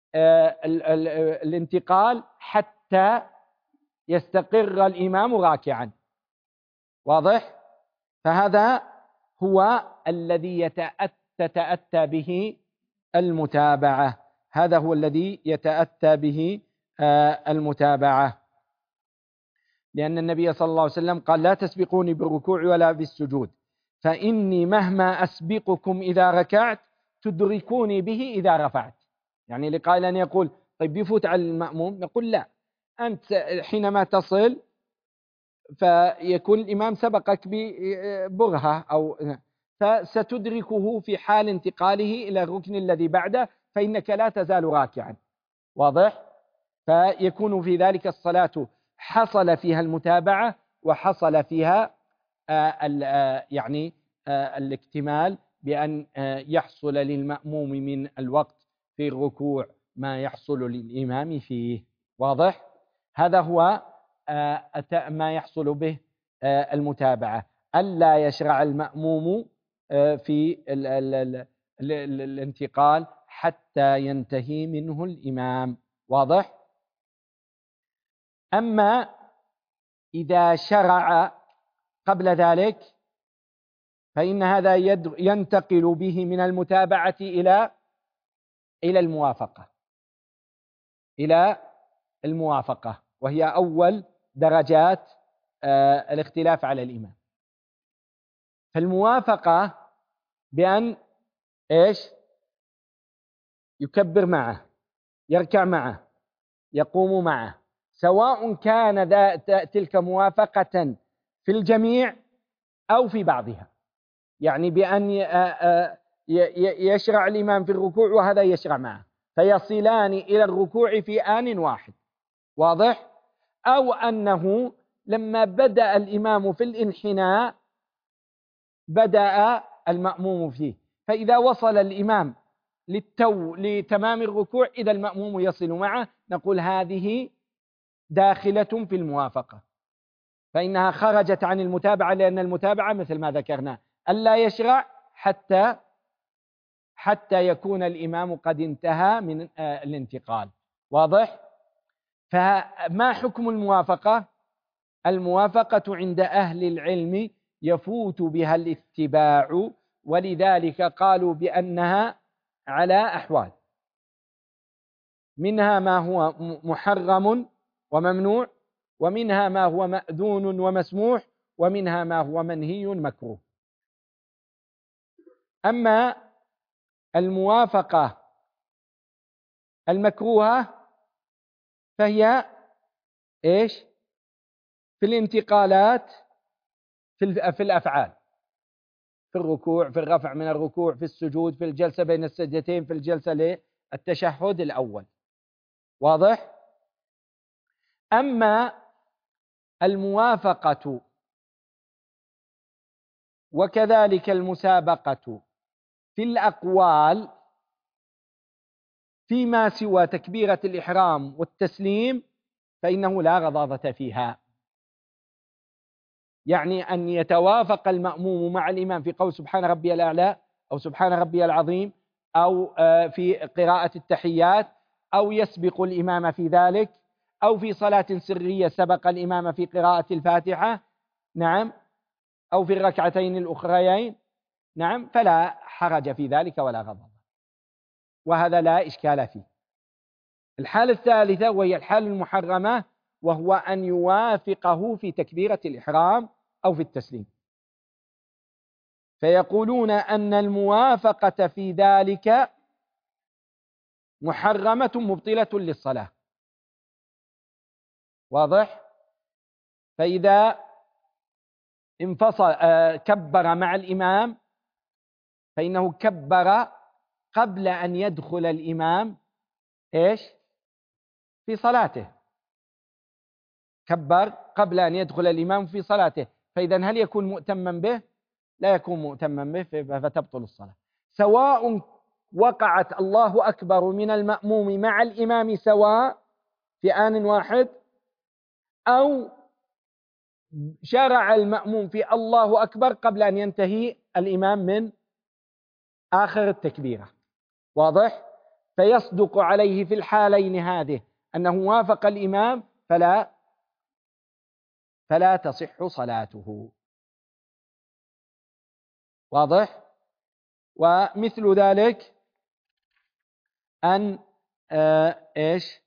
الانتقال حتى يستقر الإمام راكعا. واضح؟ فهذا هو الذي تتأتى به المتابعة هذا هو الذي يتأتى به المتابعة، لأن النبي صلى الله عليه وسلم قال: لا تسبقوني بالركوع ولا بالسجود، فإني مهما أسبقكم إذا ركعت تدركوني به إذا رفعت. يعني لقائل أن يقول: طيب يفوت على المأموم، نقول: لا، أنت حينما تصل فيكون الإمام سبقك ببرهة أو فستدركه في حال انتقاله إلى الركن الذي بعده، فإنك لا تزال راكعا. واضح؟ فيكون في ذلك الصلاة حصل فيها المتابعة وحصل فيها يعني الاكتمال، بأن يحصل للمأموم من الوقت في الركوع ما يحصل للإمام فيه. واضح؟ هذا هو ما يحصل به المتابعة، ألا يشرع المأموم في الانتقال حتى ينتهي منه الإمام. واضح؟ أما إذا شرع قبل ذلك فإن هذا ينتقل به من المتابعة إلى إلى الموافقة إلى الموافقة وهي أول درجات الاختلاف على الإمام. فالموافقة بأن إيش؟ يكبر معه، يركع معه، يقوم معه، سواء كان ذا تلك موافقة في الجميع أو في بعضها، يعني بأن يشرع الإمام في الركوع وهذا يشرع معه فيصلان إلى الركوع في آن واحد. واضح؟ أو أنه لما بدأ الإمام في الانحناء بدأ المأموم فيه، فإذا وصل الإمام للتو لتمام الركوع إذا المأموم يصل معه، نقول هذه داخلة في الموافقة، فإنها خرجت عن المتابعة، لأن المتابعة مثل ما ذكرنا ألا يشرع حتى حتى يكون الإمام قد انتهى من الانتقال. واضح؟ فما حكم الموافقة؟ الموافقة عند أهل العلم يفوت بها الاتباع، ولذلك قالوا بأنها على أحوال، منها ما هو محرم وممنوع، ومنها ما هو مأذون ومسموح، ومنها ما هو منهي مكروه. أما الموافقة المكروهة فهي إيش؟ في الانتقالات في الأفعال، في الركوع، في الرفع من الركوع، في السجود، في الجلسة بين السجدتين، في الجلسة للتشهد الأول. واضح؟ أما الموافقة وكذلك المسابقة في الأقوال فيما سوى تكبيرة الإحرام والتسليم فإنه لا غضاضة فيها، يعني أن يتوافق المأموم مع الإمام في قول سبحان ربي الأعلى أو سبحان ربي العظيم أو في قراءة التحيات، أو يسبق الإمام في ذلك، أو في صلاة سرية سبق الإمام في قراءة الفاتحة، نعم، أو في الركعتين الأخريين، نعم، فلا حرج في ذلك ولا غضب، وهذا لا إشكال فيه. الحالة الثالثة وهي الحالة المحرمة، وهو أن يوافقه في تكبيرة الإحرام أو في التسليم، فيقولون أن الموافقة في ذلك محرمة مبطلة للصلاة. واضح؟ فإذا انفصل كبر مع الإمام فإنه كبر قبل أن يدخل الإمام إيش؟ في صلاته، كبر قبل أن يدخل الإمام في صلاته، فإذا هل يكون مؤتما به؟ لا يكون مؤتما به، فتبطل الصلاة، سواء وقعت الله أكبر من المأموم مع الإمام سواء في آن واحد، أو شرع المأموم في الله أكبر قبل أن ينتهي الإمام من آخر التكبيرة. واضح؟ فيصدق عليه في الحالين هذه أنه وافق الإمام فلا فلا تصح صلاته. واضح؟ ومثل ذلك أن آه إيش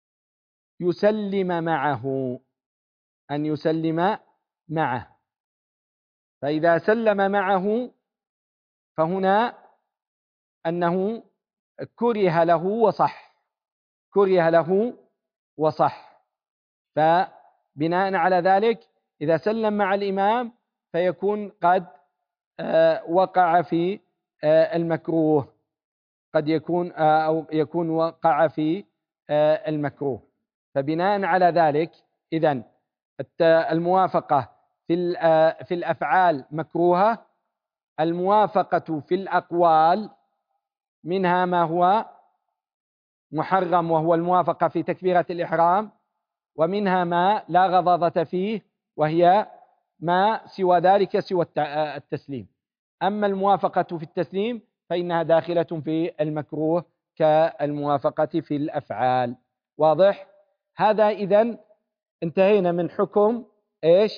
يسلم معه، أن يسلم معه، فإذا سلم معه فهنا أنه كره له وصح، كره له وصح، فبناء على ذلك إذا سلم مع الإمام فيكون قد آه وقع في آه المكروه، قد يكون آه أو يكون وقع في آه المكروه. فبناء على ذلك إذن الموافقة في في الأفعال مكروهة، الموافقة في الأقوال منها ما هو محرم وهو الموافقة في تكبيرة الإحرام، ومنها ما لا غضاضة فيه وهي ما سوى ذلك سوى التسليم. أما الموافقة في التسليم فإنها داخلة في المكروه كالموافقة في الأفعال. واضح؟ هذا إذن انتهينا من حكم إيش؟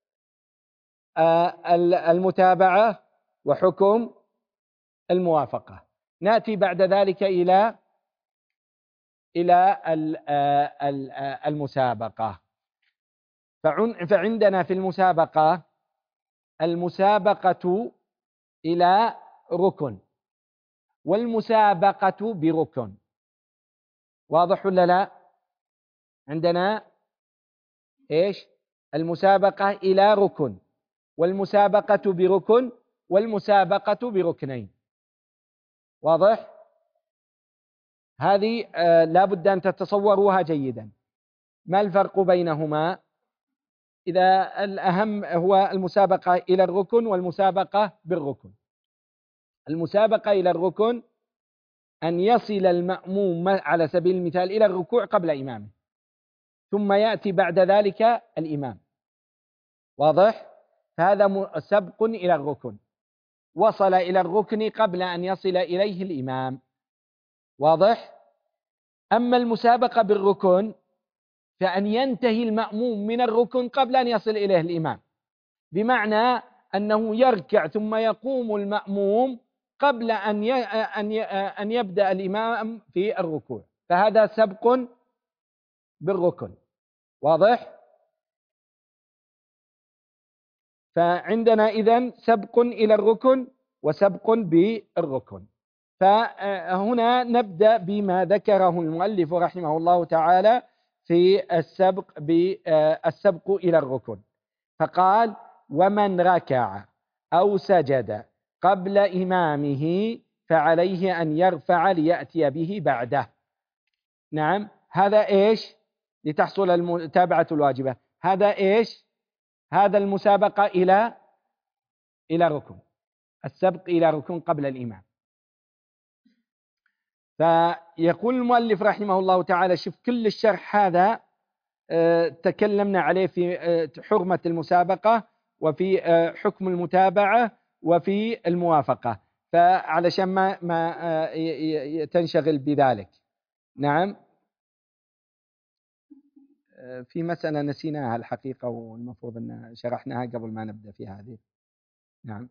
آه المتابعة وحكم الموافقة. نأتي بعد ذلك إلى إلى المسابقة. فعندنا في المسابقة المسابقة إلى ركن والمسابقة بركن. واضح ولا لا؟ عندنا إيش؟ المسابقة إلى ركن والمسابقة بركن والمسابقة بركنين. واضح؟ هذه آه لا بد أن تتصوروها جيدا. ما الفرق بينهما؟ إذا الأهم هو المسابقة إلى الركن والمسابقة بالركن. المسابقة إلى الركن أن يصل المأموم على سبيل المثال إلى الركوع قبل إمامه، ثم يأتي بعد ذلك الإمام. واضح؟ فهذا سبق إلى الركن، وصل إلى الركن قبل أن يصل إليه الإمام. واضح؟ أما المسابقة بالركن فأن ينتهي المأموم من الركن قبل أن يصل إليه الإمام، بمعنى أنه يركع ثم يقوم المأموم قبل أن أن يبدأ الإمام في الركوع، فهذا سبق بالركن. واضح؟ فعندنا إذن سبق إلى الركن وسبق بالركن. فهنا نبدأ بما ذكره المؤلف رحمه الله تعالى في السبق بالسبق إلى الركن، فقال: ومن ركع أو سجد قبل إمامه فعليه أن يرفع ليأتي به بعده. نعم، هذا إيش؟ لتحصل المتابعة الواجبة. هذا إيش؟ هذا المسابقة إلى إلى ركن، السبق إلى ركن قبل الإمام. فيقول المؤلف رحمه الله تعالى، شوف كل الشرح هذا اه تكلمنا عليه في اه حرمة المسابقة وفي اه حكم المتابعة وفي الموافقة، فعلشان ما ما اه تنشغل بذلك. نعم، اه في مسألة نسيناها الحقيقة والمفروض أن شرحناها قبل ما نبدأ في هذه. نعم،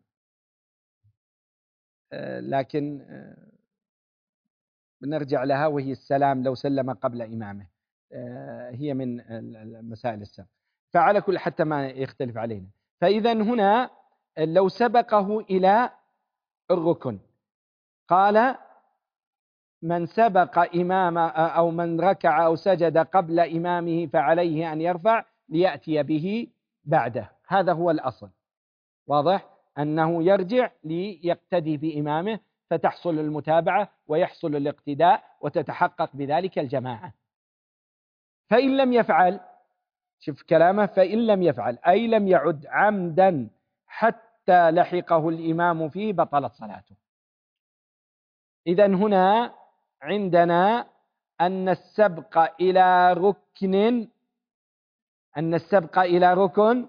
اه لكن اه بنرجع لها، وهي السلام لو سلم قبل إمامه، هي من مسائل السبق. فعلى كل حتى ما يختلف علينا. فإذا هنا لو سبقه إلى الركن قال: من سبق إمام أو من ركع أو سجد قبل إمامه فعليه أن يرفع ليأتي به بعده. هذا هو الأصل. واضح؟ أنه يرجع ليقتدي بإمامه فتحصل المتابعة ويحصل الاقتداء وتتحقق بذلك الجماعة. فإن لم يفعل، شوف كلامه، فإن لم يفعل أي لم يعد عمدا حتى لحقه الإمام فيه بطلت صلاته. إذن هنا عندنا أن السبق إلى ركن أن السبق إلى ركن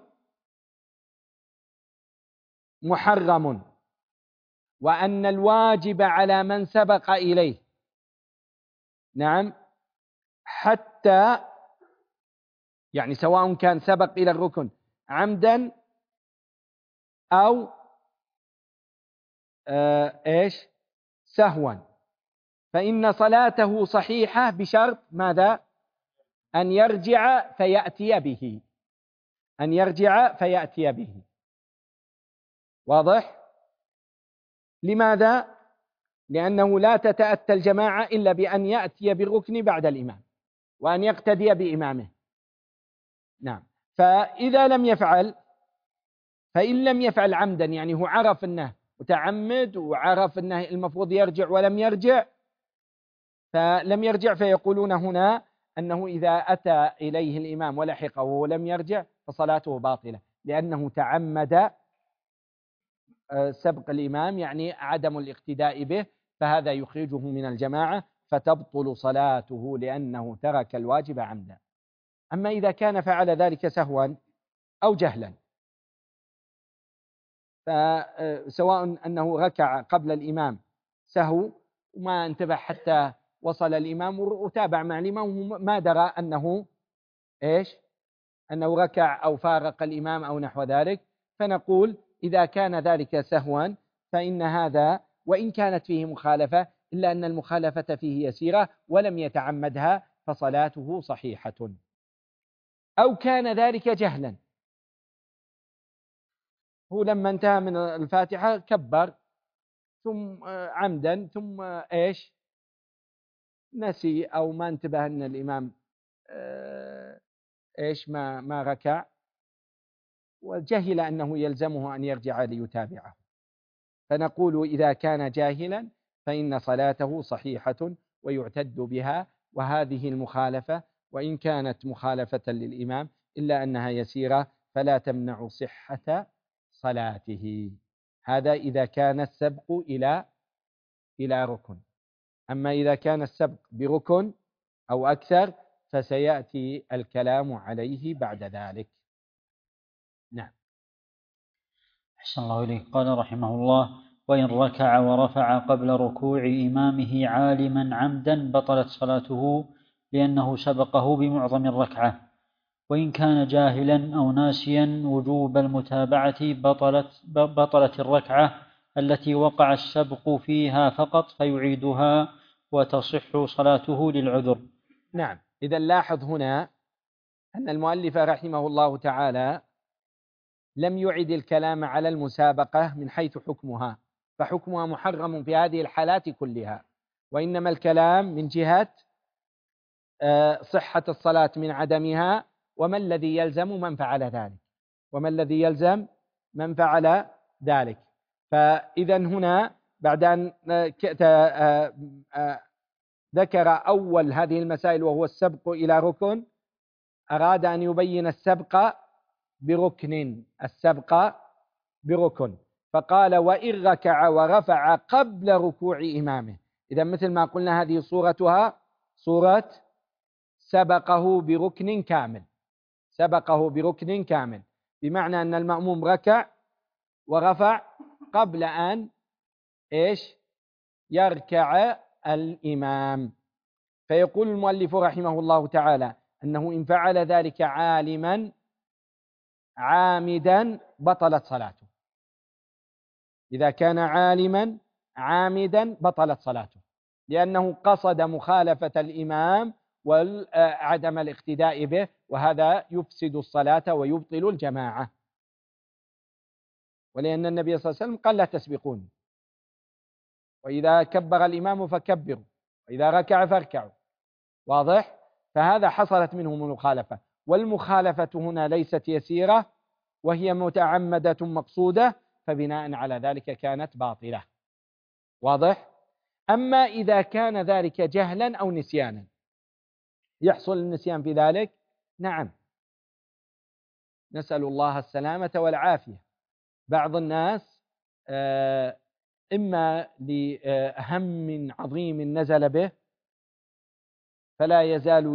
محرم، وأن الواجب على من سبق إليه، نعم، حتى يعني سواء كان سبق إلى الركن عمدا أو آه إيش سهوا، فإن صلاته صحيحة بشرط ماذا؟ أن يرجع فيأتي به أن يرجع فيأتي به. واضح؟ لماذا؟ لأنه لا تتأتى الجماعة إلا بأن يأتي بالركن بعد الإمام وأن يقتدي بإمامه. نعم، فإذا لم يفعل فإن لم يفعل عمدا، يعني هو عرف أنه متعمد وعرف أنه المفروض يرجع ولم يرجع، فلم يرجع، فيقولون هنا أنه إذا أتى إليه الإمام ولحقه ولم يرجع فصلاته باطلة، لأنه تعمد سبق الإمام، يعني عدم الاقتداء به، فهذا يخرجه من الجماعة فتبطل صلاته لأنه ترك الواجب عمدا. أما إذا كان فعل ذلك سهوا أو جهلا، فسواء أنه ركع قبل الإمام سهو وما انتبه حتى وصل الإمام وتابع مع الإمام وما درى أنه إيش أنه ركع أو فارق الإمام أو نحو ذلك، فنقول إذا كان ذلك سهوا فإن هذا وإن كانت فيه مخالفة إلا أن المخالفة فيه يسيرة ولم يتعمدها فصلاته صحيحة. أو كان ذلك جهلا، هو لما انتهى من الفاتحة كبر ثم عمدا ثم إيش نسي أو ما انتبه أن الإمام إيش ما ما ركع وجهل أنه يلزمه أن يرجع ليتابعه، فنقول إذا كان جاهلا فإن صلاته صحيحة ويعتد بها. وهذه المخالفة وإن كانت مخالفة للإمام إلا أنها يسيرة فلا تمنع صحة صلاته. هذا إذا كان السبق إلى إلى ركن. أما إذا كان السبق بركن أو أكثر فسيأتي الكلام عليه بعد ذلك. نعم. أحسن الله إليك. قال رحمه الله: وإن ركع ورفع قبل ركوع إمامه عالما عمدا بطلت صلاته لأنه سبقه بمعظم الركعة، وإن كان جاهلا أو ناسيا وجوب المتابعة بطلت, بطلت الركعة التي وقع السبق فيها فقط فيعيدها وتصح صلاته للعذر. نعم. إذا لاحظ هنا أن المؤلف رحمه الله تعالى لم يعد الكلام على المسابقة من حيث حكمها، فحكمها محرم في هذه الحالات كلها، وإنما الكلام من جهة صحة الصلاة من عدمها وما الذي يلزم من فعل ذلك وما الذي يلزم من فعل ذلك. فإذا هنا بعد أن ذكر أول هذه المسائل وهو السبق إلى ركن أراد أن يبين السبق بركن السبق بركن فقال: وإن ركع ورفع قبل ركوع إمامه. إذا مثل ما قلنا هذه صورتها صورة سبقه بركن كامل سبقه بركن كامل بمعنى أن المأموم ركع ورفع قبل أن إيش يركع الإمام. فيقول المؤلف رحمه الله تعالى أنه إن فعل ذلك عالما عامدا بطلت صلاته. إذا كان عالما عامدا بطلت صلاته لأنه قصد مخالفة الإمام وعدم الاقتداء به، وهذا يفسد الصلاة ويبطل الجماعة. ولأن النبي صلى الله عليه وسلم قال: لا تسبقون، وإذا كبر الإمام فكبروا، وإذا ركع فاركعوا. واضح؟ فهذا حصلت منهم المخالفة، والمخالفة هنا ليست يسيرة وهي متعمدة مقصودة، فبناء على ذلك كانت باطلة. واضح؟ أما إذا كان ذلك جهلا أو نسيانا، يحصل النسيان في ذلك؟ نعم، نسأل الله السلامة والعافية. بعض الناس إما لهم عظيم نزل به فلا يزال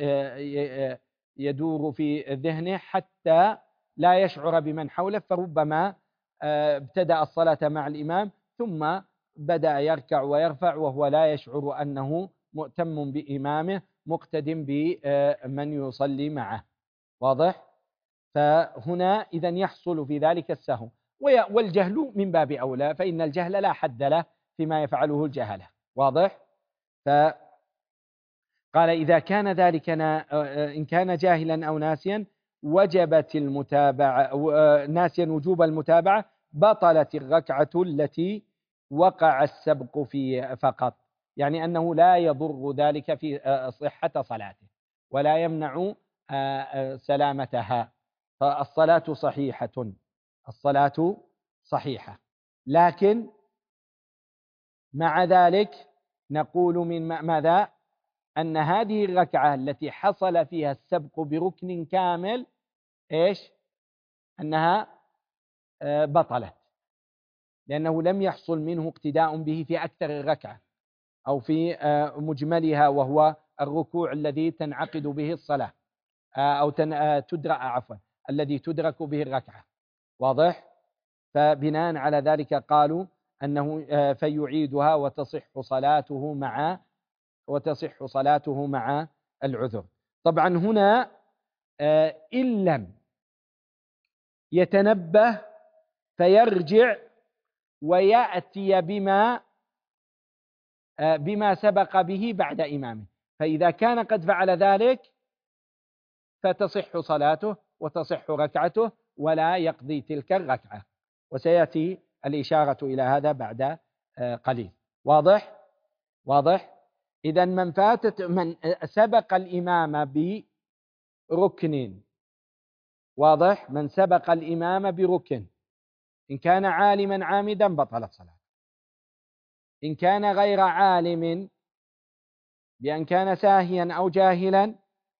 يدور في ذهنه حتى لا يشعر بمن حوله، فربما ابتدأ الصلاة مع الإمام ثم بدأ يركع ويرفع وهو لا يشعر أنه مؤتم بإمامه مقتدم بمن يصلي معه. واضح؟ فهنا إذن يحصل في ذلك السهو، والجهل من باب أولى، فإن الجهل لا حد له فيما يفعله الجهلة. واضح؟ فقال: إذا كان ذلك إن كان جاهلا أو ناسيا وجبت المتابعة ناسيا وجوب المتابعة بطلت الركعة التي وقع السبق فيه فقط، يعني أنه لا يضر ذلك في صحة صلاته ولا يمنع سلامتها، فالصلاة صحيحة الصلاة صحيحة. لكن مع ذلك نقول من ماذا؟ أن هذه الركعة التي حصل فيها السبق بركن كامل إيش؟ أنها بطلت، لأنه لم يحصل منه اقتداء به في أكثر الركعة أو في مجملها، وهو الركوع الذي تنعقد به الصلاة أو تدرك عفوا الذي تدرك به الركعة. واضح؟ فبناء على ذلك قالوا أنه فيعيدها وتصح صلاته مع وتصح صلاته مع العذر. طبعا هنا إن لم يتنبه فيرجع ويأتي بما بما سبق به بعد إمامه، فإذا كان قد فعل ذلك فتصح صلاته وتصح ركعته ولا يقضي تلك الركعة، وسيأتي الإشارة إلى هذا بعد قليل. واضح؟ واضح؟ إذا من فاتت من سبق الإمام بركن، واضح؟ من سبق الإمام بركن إن كان عالما عامدا بطلت صلاته، إن كان غير عالم بأن كان ساهيا أو جاهلا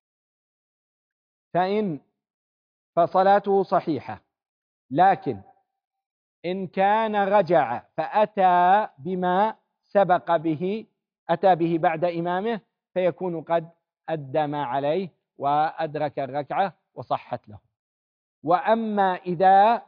فإن فصلاته صحيحة، لكن إن كان رجع فأتى بما سبق به أتى به بعد إمامه فيكون قد أدى ما عليه وأدرك الركعة وصحت له. وأما إذا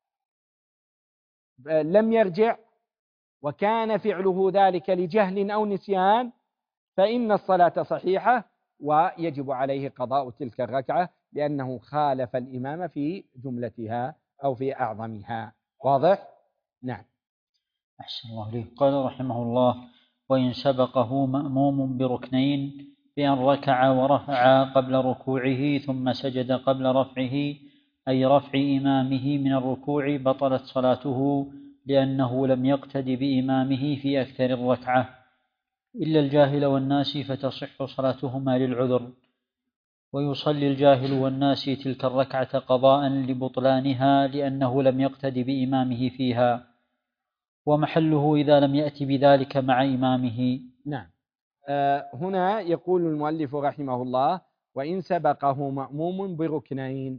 لم يرجع وكان فعله ذلك لجهل أو نسيان فإن الصلاة صحيحة ويجب عليه قضاء تلك الركعة لأنه خالف الإمام في جملتها أو في أعظمها. واضح؟ نعم. أحسن الله عليه. قال رحمه الله: وإن سبقه مأموم بركنين بأن ركع ورفع قبل ركوعه ثم سجد قبل رفعه أي رفع إمامه من الركوع بطلت صلاته لأنه لم يقتد بإمامه في أكثر الركعة إلا الجاهل والناس فتصح صلاتهما للعذر، ويصلي الجاهل والناس تلك الركعة قضاء لبطلانها لأنه لم يقتد بإمامه فيها، ومحله إذا لم يأتي بذلك مع إمامه. نعم. آه هنا يقول المؤلف رحمه الله: وإن سبقه مأموم بركنين.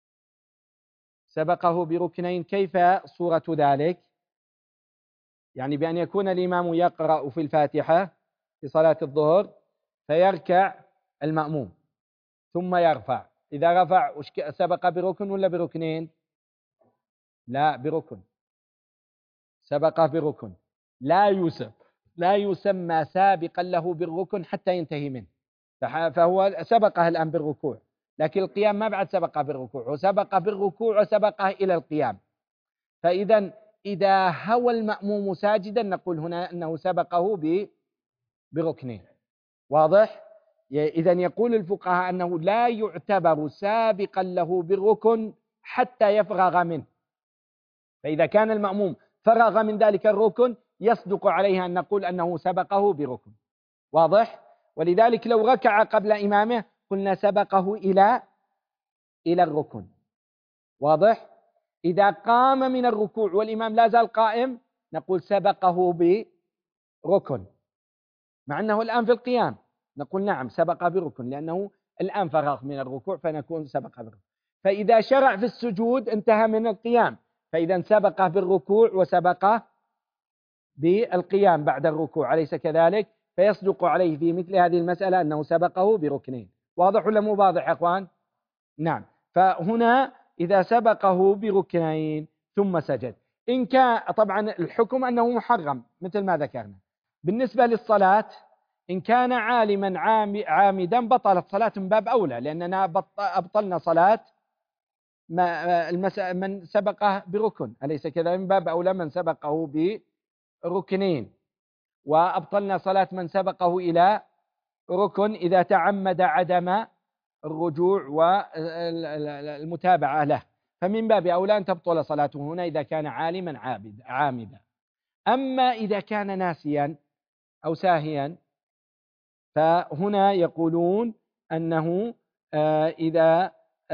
سبقه بركنين، كيف صورة ذلك؟ يعني بأن يكون الإمام يقرأ في الفاتحة في صلاة الظهر فيركع المأموم ثم يرفع، إذا رفع سبق بركن ولا بركنين؟ لا، بركن. سبقه بركن لا يسب لا يسمى سابقا له بالركن حتى ينتهي منه، فهو سبقه الآن بالركوع، لكن القيام ما بعد سبقه بالركوع، وسبقه بالركوع وسبقه إلى القيام. فإذا إذا هوى المأموم ساجدا نقول هنا أنه سبقه بركنين. واضح؟ إذا يقول الفقهاء أنه لا يعتبر سابقا له بالركن حتى يفرغ منه، فإذا كان المأموم فرغ من ذلك الركن يصدق عليه أن نقول أنه سبقه بركن. واضح؟ ولذلك لو ركع قبل إمامه قلنا سبقه إلى إلى الركن. واضح؟ إذا قام من الركوع والإمام لا زال قائم نقول سبقه بركن، مع أنه الآن في القيام نقول نعم سبق بركن لأنه الآن فرغ من الركوع فنكون سبق بركن. فإذا شرع في السجود انتهى من القيام، فإذا سبقه بالركوع وسبقه بالقيام بعد الركوع، أليس كذلك؟ فيصدق عليه في مثل هذه المسألة أنه سبقه بركنين. واضح ولا مو واضح يا أخوان؟ نعم. فهنا إذا سبقه بركنين ثم سجد، إن كان طبعا الحكم أنه محرم مثل ما ذكرنا. بالنسبة للصلاة إن كان عالما عامدا بطلت صلاة من باب أولى، لأننا أبطلنا صلاة من سبقه بركن، أليس كذا؟ من باب أولى من سبقه بركنين، وأبطلنا صلاة من سبقه إلى ركن إذا تعمد عدم الرجوع والمتابعة له، فمن باب أولى أن تبطل صلاته هنا إذا كان عالما عابد عامدا. أما إذا كان ناسيا أو ساهيا فهنا يقولون أنه إذا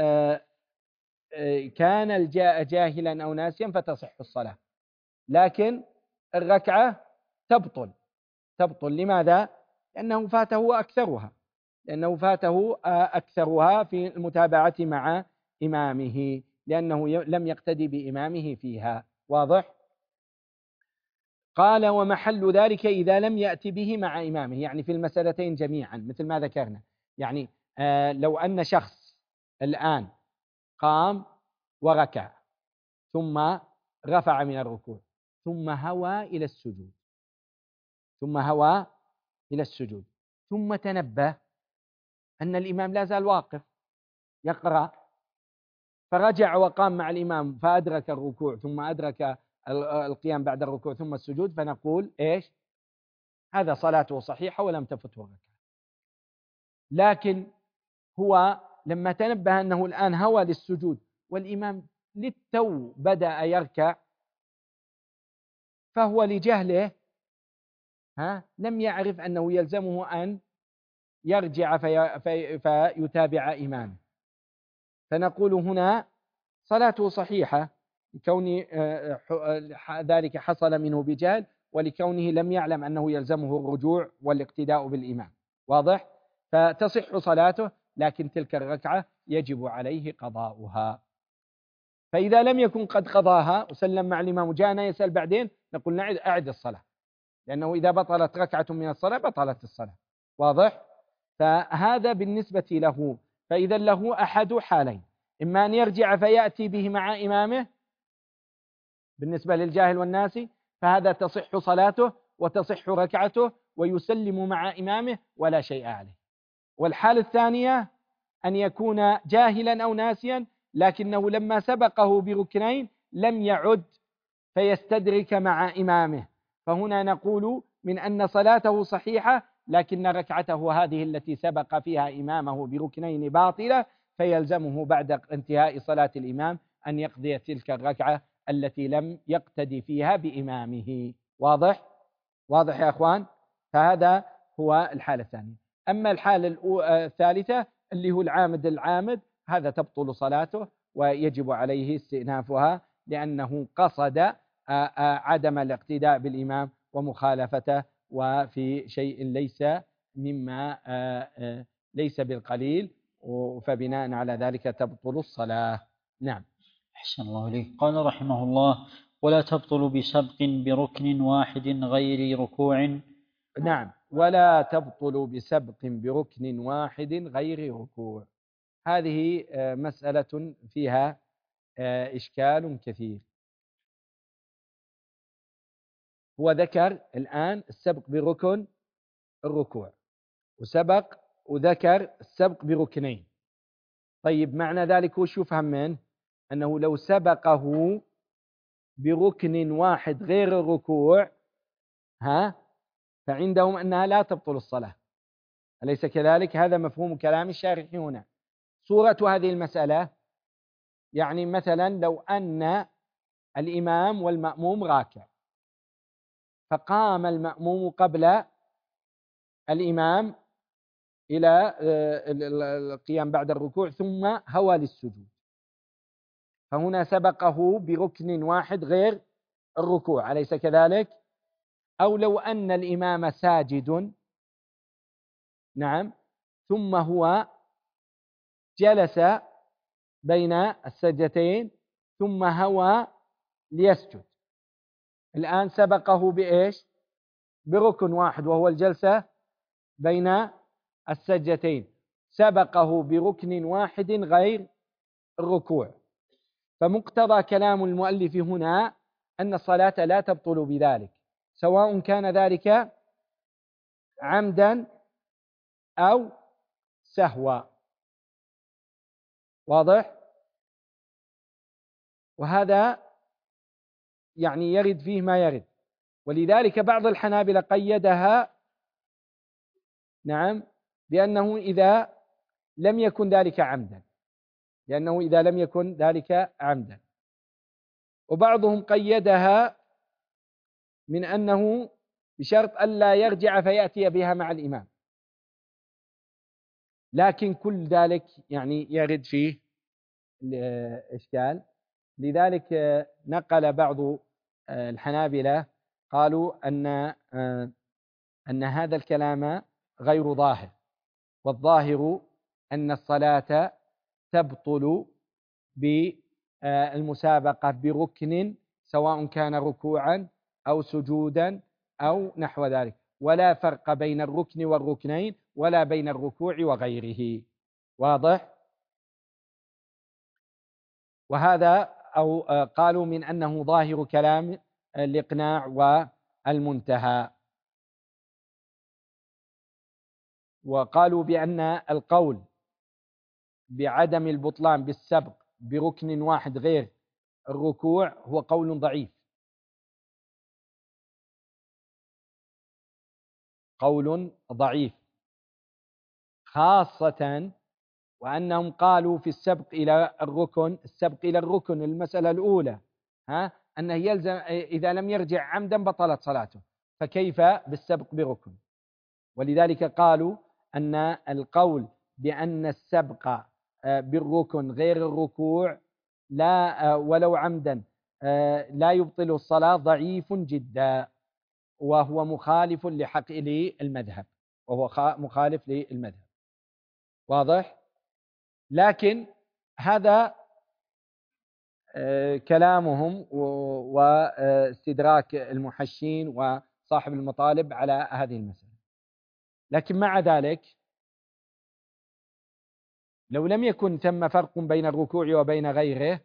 كان جاهلا أو ناسيا فتصح الصلاة، لكن الركعة تبطل. تبطل لماذا؟ لأنه فاته أكثرها لأنه فاته أكثرها في المتابعة مع إمامه، لأنه لم يقتدي بإمامه فيها. واضح؟ قال ومحل ذلك إذا لم يأتي به مع إمامه، يعني في المسألتين جميعا مثل ما ذكرنا. يعني آه لو أن شخص الآن قام وركع ثم رفع من الركوع ثم هوى إلى السجود ثم هوى إلى السجود ثم تنبه أن الإمام لا زال واقف يقرأ، فرجع وقام مع الإمام فأدرك الركوع ثم أدرك القيام بعد الركوع ثم السجود، فنقول إيش؟ هذا صلاته صحيحة ولم تفته الركعة. لكن هو لما تنبه أنه الآن هوى للسجود والإمام للتو بدأ يركع، فهو لجهله ها لم يعرف أنه يلزمه أن يرجع في في فيتابع إمامه، فنقول هنا صلاته صحيحة لكون ذلك حصل منه بجهل، ولكونه لم يعلم أنه يلزمه الرجوع والاقتداء بالإمام. واضح؟ فتصح صلاته، لكن تلك الركعة يجب عليه قضاؤها. فإذا لم يكن قد قضاها وسلم مع الإمام وجاءنا يسأل بعدين، نقول نعد أعد الصلاة، لأنه إذا بطلت ركعة من الصلاة بطلت الصلاة. واضح؟ فهذا بالنسبة له. فإذا له أحد حالين: إما أن يرجع فيأتي به مع إمامه بالنسبة للجاهل والناسي، فهذا تصح صلاته وتصح ركعته ويسلم مع إمامه ولا شيء عليه. والحالة الثانية أن يكون جاهلا أو ناسيا، لكنه لما سبقه بركنين لم يعد فيستدرك مع إمامه، فهنا نقول من أن صلاته صحيحة، لكن ركعته هذه التي سبق فيها إمامه بركنين باطلة، فيلزمه بعد انتهاء صلاة الإمام أن يقضي تلك الركعة التي لم يقتدي فيها بإمامه. واضح؟ واضح يا أخوان؟ فهذا هو الحالة الثانية. أما الحالة الثالثة اللي هو العامد العامد، هذا تبطل صلاته ويجب عليه استئنافها، لأنه قصد عدم الاقتداء بالإمام ومخالفته، وفي شيء ليس مما ليس بالقليل، فبناء على ذلك تبطل الصلاة. نعم. أحسن الله إليك. قال رحمه الله: ولا تبطل بسبق بركن واحد غير ركوع. نعم، ولا تبطل بسبق بركن واحد غير ركوع. هذه مسألة فيها إشكال كثير. هو ذكر الآن السبق بركن الركوع، وسبق وذكر السبق بركنين. طيب معنى ذلك وش يفهم منه؟ أنه لو سبقه بركن واحد غير الركوع ها فعندهم أنها لا تبطل الصلاة، أليس كذلك؟ هذا مفهوم كلام الشارح هنا. صورة هذه المسألة يعني مثلا لو أن الإمام والمأموم راكع، فقام المأموم قبل الإمام إلى القيام بعد الركوع ثم هوى للسجود، فهنا سبقه بركن واحد غير الركوع، أليس كذلك؟ أو لو أن الإمام ساجد نعم ثم هو جلس بين السجدتين ثم هوى ليسجد، الآن سبقه بإيش؟ بركن واحد وهو الجلسة بين السجدتين، سبقه بركن واحد غير الركوع. فمقتضى كلام المؤلف هنا أن الصلاة لا تبطل بذلك، سواء كان ذلك عمدا أو سهوا. واضح؟ وهذا يعني يرد فيه ما يرد، ولذلك بعض الحنابلة قيدها نعم بأنه إذا لم يكن ذلك عمدا، لأنه إذا لم يكن ذلك عمدا، وبعضهم قيدها من أنه بشرط ألا يرجع فيأتي بها مع الإمام، لكن كل ذلك يعني يرد فيه الإشكال. لذلك نقل بعض الحنابلة قالوا أن أن هذا الكلام غير ظاهر، والظاهر أن الصلاة تبطل بالمسابقة بركن، سواء كان ركوعا أو سجودا أو نحو ذلك، ولا فرق بين الركن والركنين ولا بين الركوع وغيره. واضح؟ وهذا أو قالوا من أنه ظاهر كلام الإقناع والمنتهى. وقالوا بأن القول بعدم البطلان بالسبق بركن واحد غير الركوع هو قول ضعيف، قول ضعيف، خاصة وأنهم قالوا في السبق إلى الركن، السبق إلى الركن المسألة الأولى ها أنه يلزم إذا لم يرجع عمدا بطلت صلاته، فكيف بالسبق بركن؟ ولذلك قالوا أن القول بأن السبق بالركن غير الركوع لا ولو عمدا لا يبطل الصلاة ضعيف جدا، وهو مخالف لحق للمذهب، وهو مخالف للمذهب. واضح؟ لكن هذا كلامهم واستدراك المحشين وصاحب المطالب على هذه المسألة. لكن مع ذلك لو لم يكن ثم فرق بين الركوع وبين غيره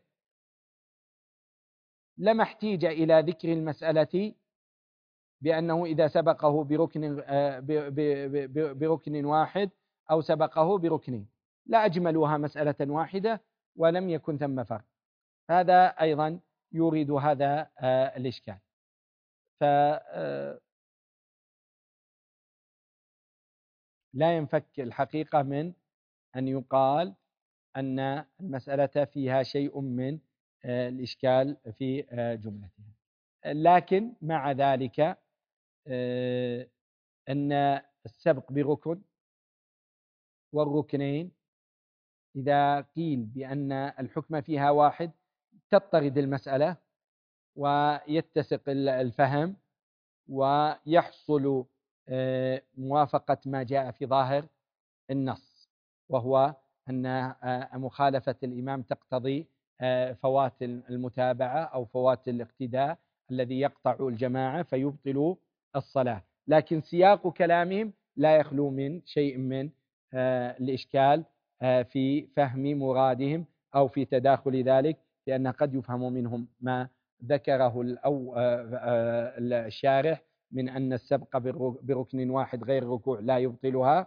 لما احتيج إلى ذكر المسألة بأنه إذا سبقه بركن بركن واحد أو سبقه بركنين لا أجملوها مسألة واحدة ولم يكن ثم فرق. هذا أيضا يورد هذا الإشكال. فلا ينفك الحقيقة من أن يقال أن المسألة فيها شيء من الإشكال في جملتها. لكن مع ذلك أن السبق بركن والركنين إذا قيل بأن الحكم فيها واحد تضطرد المسألة ويتسق الفهم ويحصل موافقة ما جاء في ظاهر النص، وهو أن مخالفة الإمام تقتضي فوات المتابعة أو فوات الاقتداء الذي يقطع الجماعة فيبطل الصلاة. لكن سياق كلامهم لا يخلو من شيء من الإشكال في فهم مرادهم أو في تداخل ذلك، لأن قد يفهم منهم ما ذكره الشارح من أن السبق بركن واحد غير ركوع لا يبطلها،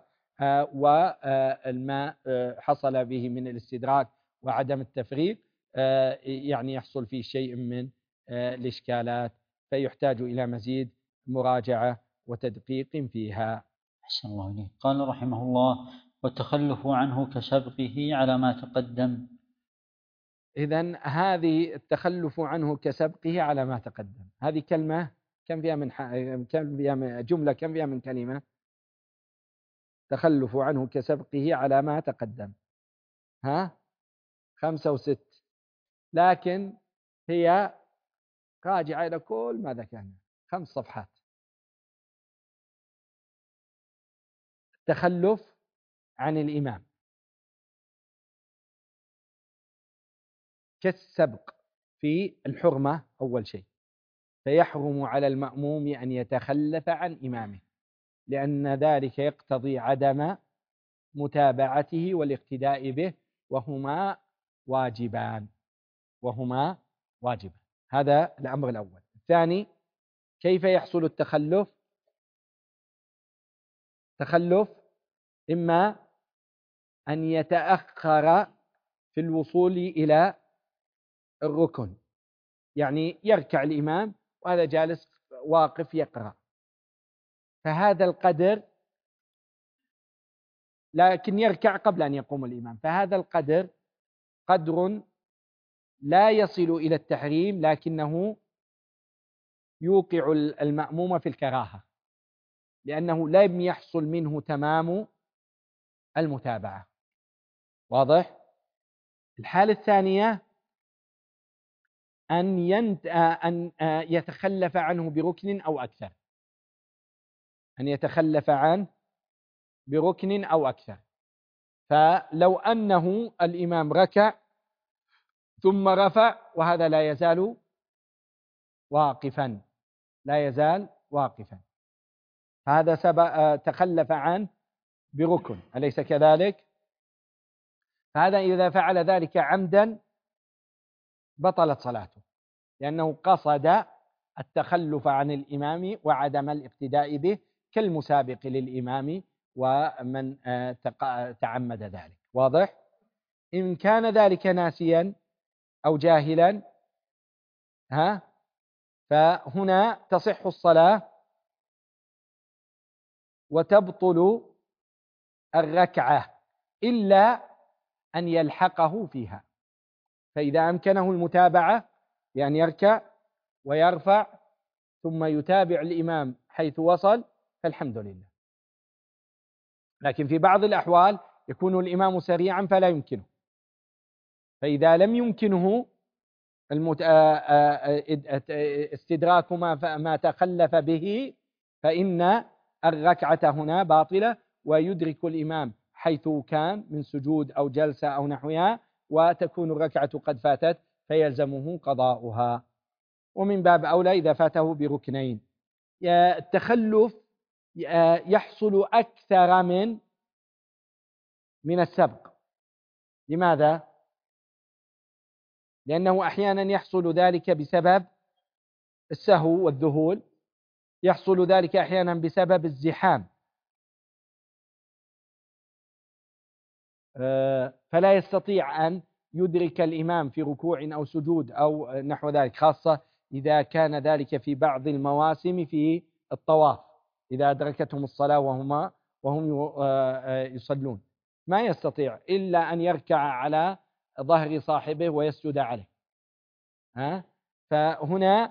وما حصل به من الاستدراك وعدم التفريق يعني يحصل فيه شيء من الإشكالات، فيحتاج إلى مزيد مراجعة وتدقيق فيها. أحسن الله إليك. قال رحمه الله: والتخلف عنه كسبقه على ما تقدم. إذن هذه التخلف عنه كسبقه على ما تقدم، هذه كلمة كم فيها من كم فيها من جملة كم فيها من كلمة؟ تخلف عنه كسبقه على ما تقدم، ها خمسة وست، لكن هي راجعة إلى كل ما ذكرنا، خمس صفحات. التخلف عن الإمام كالسبق في الحرمة أول شيء، فيحرم على المأموم أن يتخلف عن إمامه، لأن ذلك يقتضي عدم متابعته والاقتداء به، وهما واجبان وهما واجبان. هذا الأمر الأول. الثاني: كيف يحصل التخلف؟ تخلف إما أن يتأخر في الوصول إلى الركن، يعني يركع الإمام وهذا جالس واقف يقرأ، فهذا القدر، لكن يركع قبل أن يقوم الإمام، فهذا القدر قدر لا يصل إلى التحريم لكنه يوقع المأموم في الكراهة، لأنه لم يحصل منه تمام المتابعة. واضح؟ الحالة الثانية أن ينت... أن يتخلف عنه بركن أو أكثر، أن يتخلف عنه بركن أو أكثر. فلو أنه الإمام ركع ثم رفع وهذا لا يزال واقفا لا يزال واقفا هذا سبق تخلف عنه بركن، أليس كذلك؟ فهذا إذا فعل ذلك عمدا بطلت صلاته، لأنه قصد التخلف عن الإمام وعدم الاقتداء به، كالمسابق للإمام ومن تعمد ذلك. واضح؟ إن كان ذلك ناسيا أو جاهلا ها فهنا تصح الصلاة وتبطل الركعة إلا أن يلحقه فيها. فإذا أمكنه المتابعة بأن يركع ويرفع ثم يتابع الإمام حيث وصل فالحمد لله. لكن في بعض الأحوال يكون الإمام سريعا فلا يمكنه، فإذا لم يمكنه استدراك ما تخلف به فإن الركعة هنا باطلة، ويدرك الإمام حيث كان من سجود أو جلسة أو نحوها، وتكون الركعة قد فاتت فيلزمه قضاؤها. ومن باب أولى إذا فاته بركنين. التخلف يحصل أكثر من من السبق. لماذا؟ لأنه أحيانا يحصل ذلك بسبب السهو والذهول، يحصل ذلك أحيانا بسبب الزحام، فلا يستطيع أن يدرك الإمام في ركوع أو سجود أو نحو ذلك، خاصة إذا كان ذلك في بعض المواسم في الطواف، إذا أدركتهم الصلاة وهما وهم يصلون ما يستطيع إلا أن يركع على ظهر صاحبه ويسجد عليه. ها؟ فهنا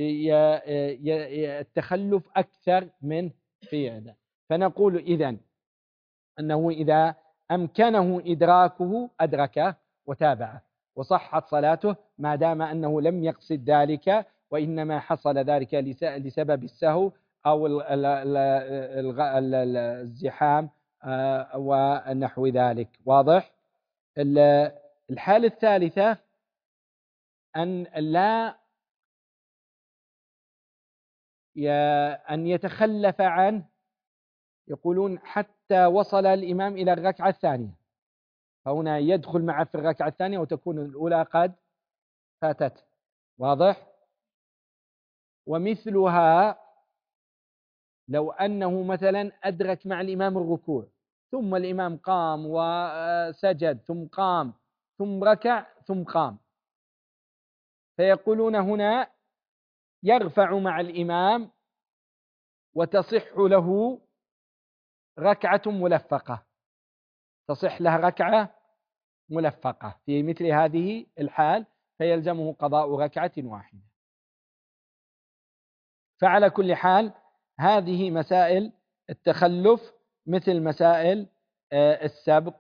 التخلف أكثر من في هذا. فنقول إذن أنه إذا أمكنه إدراكه أدركه وتابعه وصحت صلاته، ما دام أنه لم يقصد ذلك وإنما حصل ذلك لسبب السهو أو الزحام ونحو ذلك. واضح؟ الحالة الثالثة أن لا أن يتخلف عنه، يقولون حتى وصل الإمام إلى الركعة الثانية، فهنا يدخل معه في الركعة الثانية وتكون الأولى قد فاتت. واضح؟ ومثلها لو أنه مثلا أدرك مع الإمام الركوع ثم الإمام قام وسجد ثم قام ثم ركع ثم قام، فيقولون هنا يرفع مع الإمام وتصح له ركعة ملفقة، تصح له ركعة ملفقة في مثل هذه الحال، فيلزمه قضاء ركعة واحدة. فعلى كل حال هذه مسائل التخلف مثل مسائل السبق،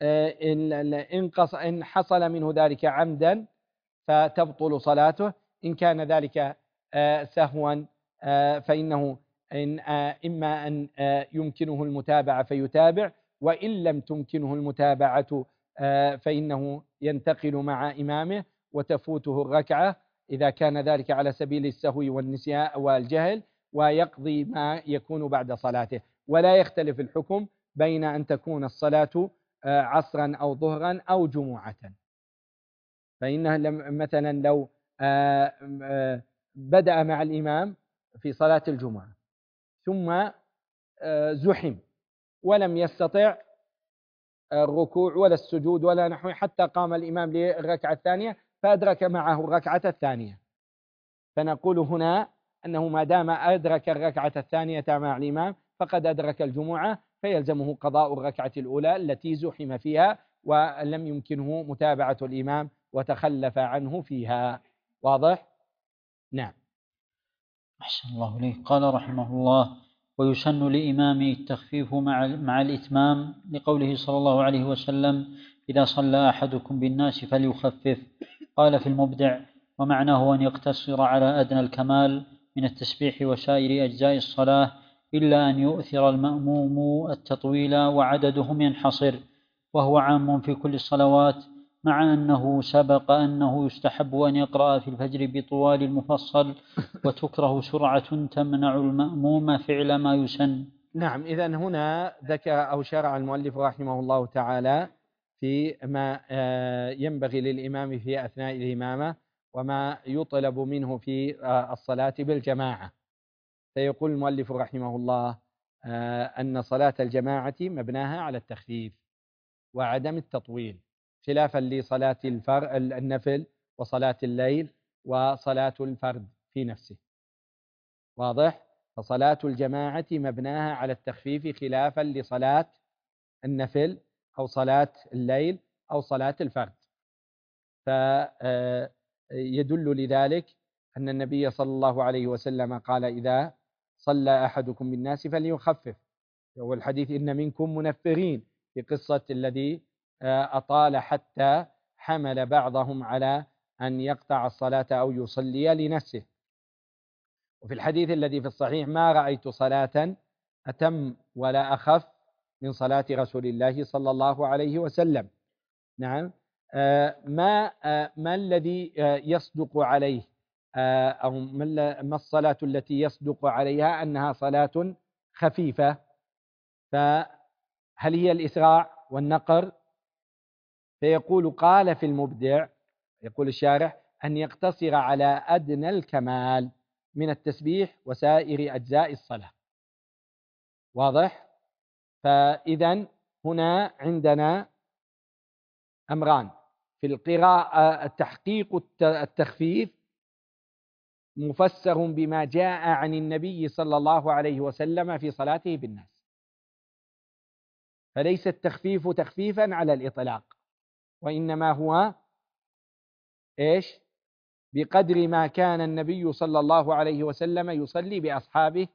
إن حصل منه ذلك عمدا فتبطل صلاته، إن كان ذلك سهوا فإنه إن إما أن يمكنه المتابعة فيتابع، وإن لم تمكنه المتابعة فإنه ينتقل مع إمامه وتفوته الركعة إذا كان ذلك على سبيل السهو والنسيان والجهل، ويقضي ما يكون بعد صلاته. ولا يختلف الحكم بين أن تكون الصلاة عصرا أو ظهرا أو جمعة. فإنه مثلا لو بدأ مع الإمام في صلاة الجمعة ثم زحم ولم يستطع الركوع ولا السجود ولا نحوه حتى قام الإمام للركعة الثانية فأدرك معه الركعة الثانية، فنقول هنا أنه ما دام أدرك الركعة الثانية مع الإمام فقد أدرك الجمعة، فيلزمه قضاء الركعة الأولى التي زحم فيها ولم يمكنه متابعة الإمام وتخلف عنه فيها. واضح؟ نعم. أحسن الله إليك. قال رحمه الله: ويسن لإمام التخفيف مع مع الإتمام، لقوله صلى الله عليه وسلم: إذا صلى أحدكم بالناس فليخفف. قال في المبدع: ومعناه أن يقتصر على أدنى الكمال من التسبيح وسائر أجزاء الصلاة إلا أن يؤثر المأموم التطويل وعددهم ينحصر، وهو عام في كل الصلوات، مع أنه سبق أنه يستحب أن يقرأ في الفجر بطوال المفصل، وتكره سرعة تمنع المأموم فعل ما يسن. نعم، إذن هنا ذكر أو شرع المؤلف رحمه الله تعالى في ما ينبغي للإمام في أثناء الإمامة وما يطلب منه في الصلاة بالجماعة. فيقول المؤلف رحمه الله أن صلاة الجماعة مبناها على التخفيف وعدم التطويل، خلافا لصلاة النفل وصلاة الليل وصلاة الفرد في نفسه. واضح؟ فصلاة الجماعة مبناها على التخفيف خلافا لصلاة النفل أو صلاة الليل أو صلاة الفرد. فيدل لذلك أن النبي صلى الله عليه وسلم قال: إذا صلى أحدكم بالناس فليخفف. والحديث: إن منكم منفرين، في قصة الذي أطال حتى حمل بعضهم على أن يقطع الصلاة أو يصلي لنفسه. وفي الحديث الذي في الصحيح: ما رأيت صلاة أتم ولا أخف من صلاة رسول الله صلى الله عليه وسلم. نعم. ما ما الذي يصدق عليه أو ما الصلاة التي يصدق عليها أنها صلاة خفيفة؟ فهل هي الإسراع والنقر؟ فيقول: قال في المبدع، يقول الشارح: أن يقتصر على أدنى الكمال من التسبيح وسائر أجزاء الصلاة. واضح؟ فإذن هنا عندنا أمران في القراءة: تحقيق التخفيف مفسر بما جاء عن النبي صلى الله عليه وسلم في صلاته بالناس، فليس التخفيف تخفيفا على الإطلاق، وإنما هو إيش؟ بقدر ما كان النبي صلى الله عليه وسلم يصلي بأصحابه،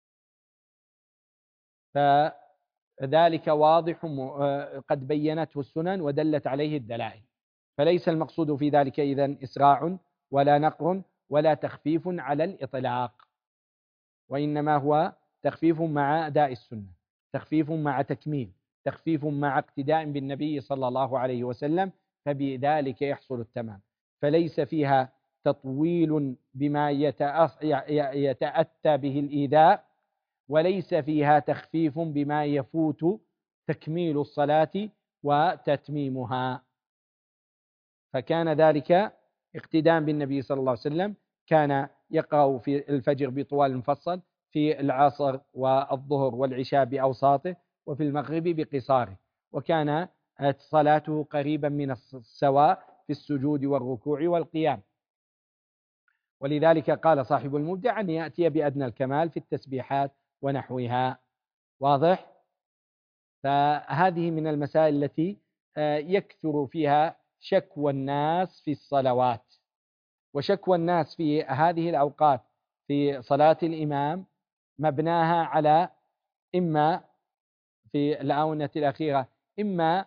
فذلك واضح قد بينته السنن ودلت عليه الدلائل. فليس المقصود في ذلك إذن إسراع ولا نقر ولا تخفيف على الإطلاق، وإنما هو تخفيف مع أداء السنة، تخفيف مع تكميل، تخفيف مع اقتداء بالنبي صلى الله عليه وسلم، فبذلك يحصل التمام. فليس فيها تطويل بما يتأتى به الإيذاء، وليس فيها تخفيف بما يفوت تكميل الصلاة وتتميمها. فكان ذلك اقتداء بالنبي صلى الله عليه وسلم، كان يقرأ في الفجر بطوال المفصل، في العصر والظهر والعشاء بأوساطه، وفي المغرب بقصاره، وكان صلاته قريبا من السواء في السجود والركوع والقيام. ولذلك قال صاحب المبدع أن يأتي بأدنى الكمال في التسبيحات ونحوها. واضح؟ فهذه من المسائل التي يكثر فيها شكوى الناس في الصلوات، وشكوى الناس في هذه الأوقات في صلاة الإمام مبناها على إما في الآونة الأخيرة إما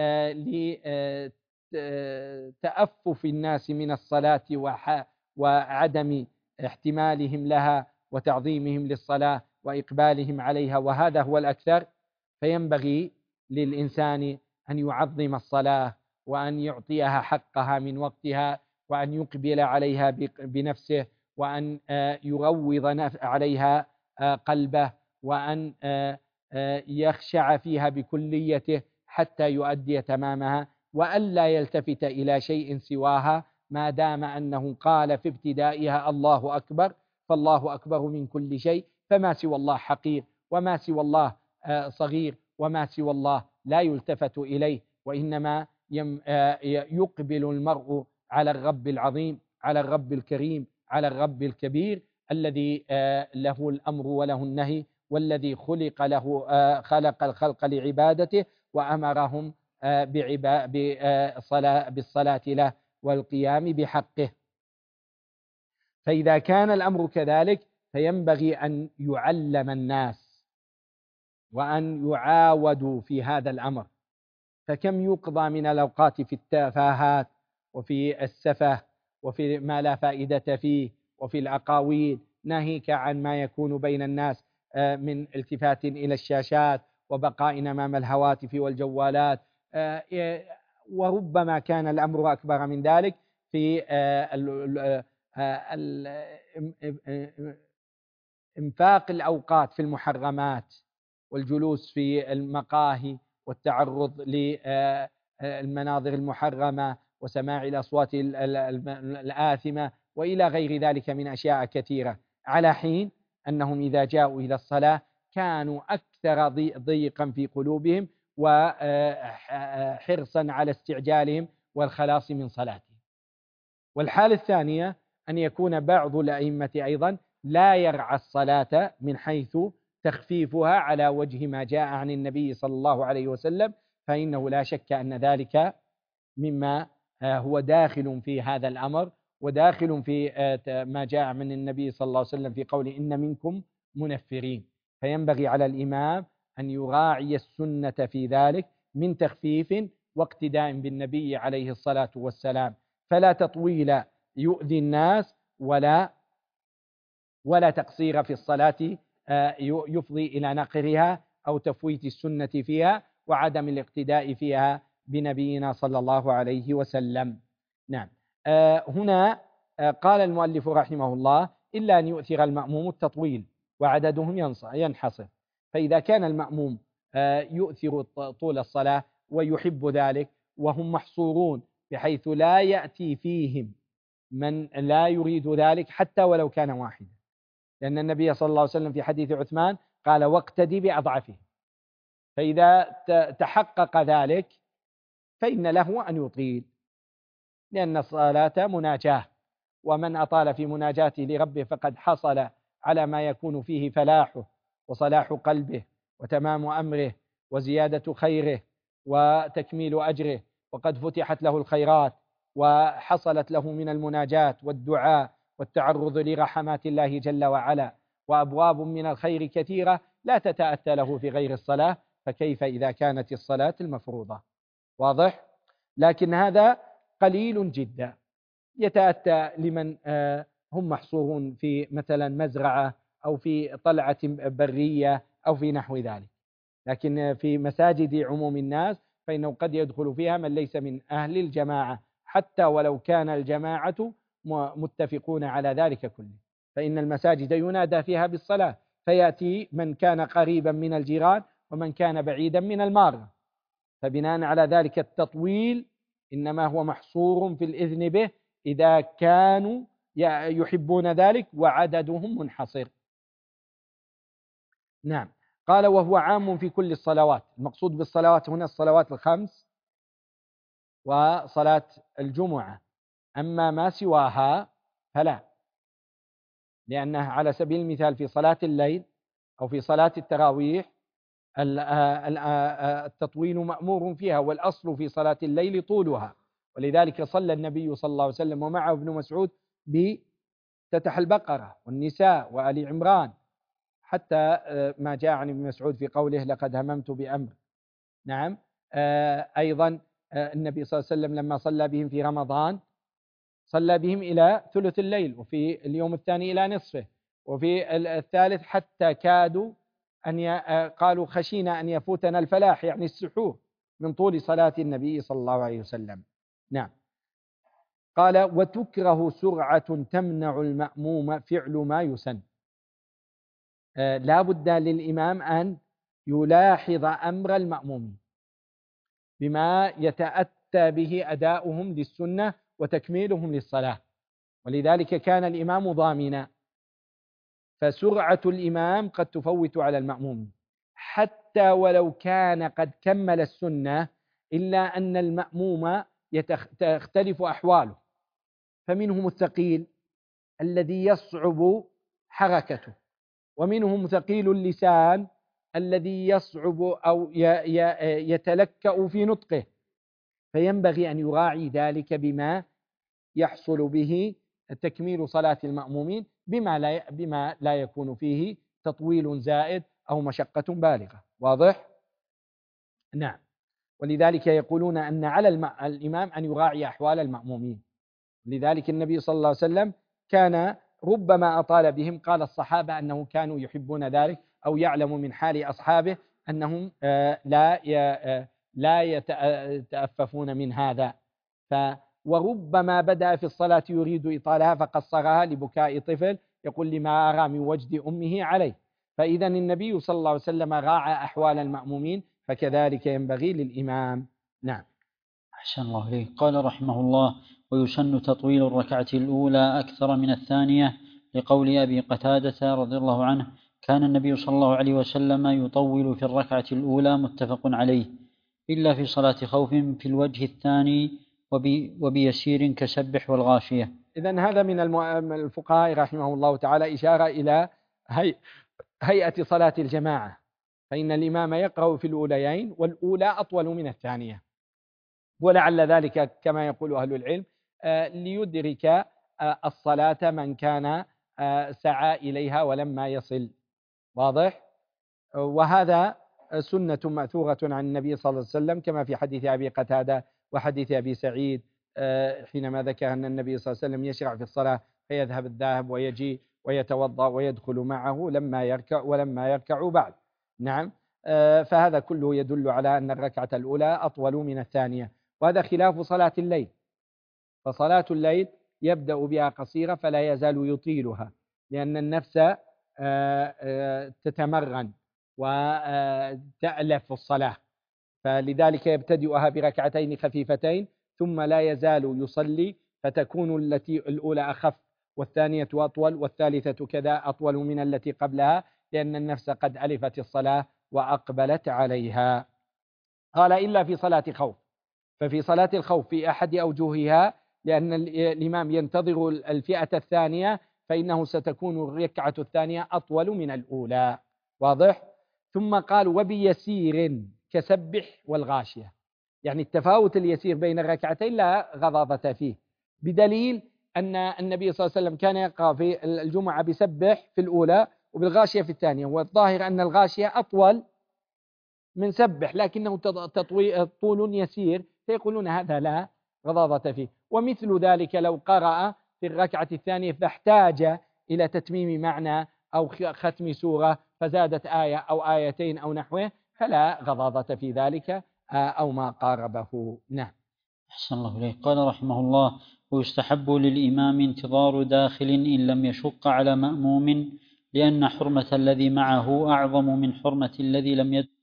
لتأفف الناس من الصلاة وعدم احتمالهم لها وتعظيمهم للصلاة وإقبالهم عليها، وهذا هو الأكثر. فينبغي للإنسان أن يعظم الصلاة وأن يعطيها حقها من وقتها، وأن يقبل عليها بنفسه، وأن يروض عليها قلبه، وأن يخشع فيها بكليته حتى يؤدي تمامها، وأن لا يلتفت إلى شيء سواها، ما دام أنه قال في ابتدائها: الله أكبر، فالله أكبر من كل شيء، فما سوى الله حقير، وما سوى الله صغير، وما سوى الله لا يلتفت إليه، وإنما يقبل المرء على الرب العظيم، على الرب الكريم، على الرب الكبير، الذي له الأمر وله النهي، والذي خلق له خلق الخلق لعبادته، وأمرهم بالصلاة له والقيام بحقه. فإذا كان الأمر كذلك فينبغي أن يعلم الناس وأن يعاودوا في هذا الأمر. فكم يقضى من الأوقات في التفاهات وفي السفه وفي ما لا فائدة فيه وفي الأقاويل، ناهيك عن ما يكون بين الناس من التفات إلى الشاشات وبقاء أمام الهواتف والجوالات، وربما كان الأمر أكبر من ذلك في إنفاق الأوقات في المحرمات والجلوس في المقاهي والتعرض للمناظر المحرمة وسماع الأصوات الآثمة وإلى غير ذلك من أشياء كثيرة، على حين أنهم إذا جاءوا إلى الصلاة كانوا أكثر ضيقا في قلوبهم وحرصا على استعجالهم والخلاص من صلاتهم. والحالة الثانية أن يكون بعض الأئمة أيضا لا يرعى الصلاة من حيث تخفيفها على وجه ما جاء عن النبي صلى الله عليه وسلم، فإنه لا شك أن ذلك مما هو داخل في هذا الأمر وداخل في ما جاء من النبي صلى الله عليه وسلم في قوله إن منكم منفرين. فينبغي على الإمام أن يراعي السنة في ذلك من تخفيف واقتداء بالنبي عليه الصلاة والسلام، فلا تطويل يؤذي الناس ولا ولا تقصير في الصلاة يفضي إلى نقرها أو تفويت السنة فيها وعدم الاقتداء فيها بنبينا صلى الله عليه وسلم. نعم. هنا قال المؤلف رحمه الله إلا أن يؤثر المأموم التطويل وعددهم ينحصر. فإذا كان المأموم يؤثر طول الصلاة ويحب ذلك وهم محصورون بحيث لا يأتي فيهم من لا يريد ذلك حتى ولو كان واحدا، لأن النبي صلى الله عليه وسلم في حديث عثمان قال واقتدي بأضعفه، فإذا تحقق ذلك فإن له أن يطيل، لأن الصلاة مناجاة، ومن أطال في مناجاته لربه فقد حصل على ما يكون فيه فلاحه وصلاح قلبه وتمام أمره وزيادة خيره وتكميل أجره، وقد فتحت له الخيرات وحصلت له من المناجات والدعاء والتعرض لرحمات الله جل وعلا وأبواب من الخير كثيرة لا تتأتى له في غير الصلاة، فكيف إذا كانت الصلاة المفروضة؟ واضح؟ لكن هذا قليل جدا يتأتى لمن هم محصورون في مثلا مزرعة أو في طلعة برية أو في نحو ذلك، لكن في مساجد عموم الناس فإنه قد يدخل فيها من ليس من أهل الجماعة حتى ولو كان الجماعة متفقون على ذلك كله، فإن المساجد ينادى فيها بالصلاة، فيأتي من كان قريبا من الجيران ومن كان بعيدا من المارة، فبناء على ذلك التطويل إنما هو محصور في الإذن به إذا كانوا يحبون ذلك وعددهم منحصر. نعم. قال وهو عام في كل الصلوات، المقصود بالصلوات هنا الصلوات الخمس وصلاة الجمعة، أما ما سواها فلا، لأنها على سبيل المثال في صلاة الليل أو في صلاة التراويح التطويل مأمور فيها، والأصل في صلاة الليل طولها، ولذلك صلى النبي صلى الله عليه وسلم ومعه ابن مسعود بفتح البقرة والنساء وآل عمران حتى ما جاء عن ابن مسعود في قوله لقد هممت بأمر. نعم. أيضا النبي صلى الله عليه وسلم لما صلى بهم في رمضان صلى بهم إلى ثلث الليل، وفي اليوم الثاني إلى نصفه، وفي الثالث حتى كادوا أن ي... قالوا خشينا أن يفوتنا الفلاح يعني السحور من طول صلاة النبي صلى الله عليه وسلم. نعم. قال وتكره سرعة تمنع المأموم فعل ما يسن. آه لا بد للإمام أن يلاحظ أمر المأمومين بما يتأتى به أداؤهم للسنة وتكميلهم للصلاة، ولذلك كان الإمام ضامنا، فسرعة الإمام قد تفوت على المأموم حتى ولو كان قد كمل السنة، إلا أن المأموم تختلف أحواله، فمنهم الثقيل الذي يصعب حركته، ومنهم ثقيل اللسان الذي يصعب أو يتلكأ في نطقه، فينبغي أن يراعي ذلك بما يحصل به تكميل صلاة المأمومين بما لا بما لا يكون فيه تطويل زائد أو مشقة بالغة. واضح؟ نعم. ولذلك يقولون أن على الإمام أن يراعي أحوال المأمومين، لذلك النبي صلى الله عليه وسلم كان ربما أطال بهم، قال الصحابة أنه كانوا يحبون ذلك أو يعلم من حال أصحابه أنهم لا لا يتأففون من هذا. ف وربما بدأ في الصلاة يريد إطالها فقصرها لبكاء طفل يقول لما أرى من وجد أمه عليه. فإذا النبي صلى الله عليه وسلم راعى أحوال المأمومين، فكذلك ينبغي للإمام. نعم. أحسن الله إليك. قال رحمه الله: ويسن تطويل الركعة الأولى أكثر من الثانية، لقول أبي قتادة رضي الله عنه: كان النبي صلى الله عليه وسلم يطول في الركعة الأولى، متفق عليه، إلا في صلاة خوف في الوجه الثاني وبيسير كسبح والغاشية. إذن هذا من الفقهاء رحمه الله تعالى إشارة إلى هيئة صلاة الجماعة، فإن الإمام يقرأ في الأوليين والأولى أطول من الثانية، ولعل ذلك كما يقول أهل العلم ليدرك الصلاة من كان سعى إليها ولما يصل. واضح؟ وهذا سنة مأثورة عن النبي صلى الله عليه وسلم، كما في حديث أبي قتادة وحديث أبي سعيد حينما ذكر أن النبي صلى الله عليه وسلم يشرع في الصلاة فيذهب الذاهب ويجي ويتوضأ ويدخل معه لما يركع ولما يركع بعد. نعم. فهذا كله يدل على أن الركعة الأولى أطول من الثانية، وهذا خلاف صلاة الليل. فصلاة الليل يبدأ بها قصيرة فلا يزال يطيلها، لأن النفس تتمرن وتألف الصلاة، فلذلك يبتدئها بركعتين خفيفتين ثم لا يزال يصلي، فتكون التي الأولى أخف والثانية أطول والثالثة كذا أطول من التي قبلها، لأن النفس قد ألفت الصلاة وأقبلت عليها. قال إلا في صلاة خوف، ففي صلاة الخوف في أحد أوجهها لأن الإمام ينتظر الفئة الثانية، فإنه ستكون الركعة الثانية أطول من الأولى. واضح؟ ثم قال وبيسير كسبح والغاشية، يعني التفاوت اليسير بين الركعتين لا غضاضة فيه، بدليل أن النبي صلى الله عليه وسلم كان يقرأ في الجمعة بسبح في الأولى وبالغاشية في الثانية، والظاهر أن الغاشية أطول من سبح لكنه طول يسير، فيقولون هذا لا غضاضة فيه. ومثل ذلك لو قرأ في الركعة الثانية فاحتاج إلى تتميم معنى أو ختم سورة فزادت آية أو آيتين أو نحوه فلا غضاضة في ذلك أو ما قاربه. نعم. أحسن الله إليك. قال رحمه الله: ويستحب للإمام انتظار داخل إن لم يشق على مأموم، لأن حرمة الذي معه أعظم من حرمة الذي لم يدخل.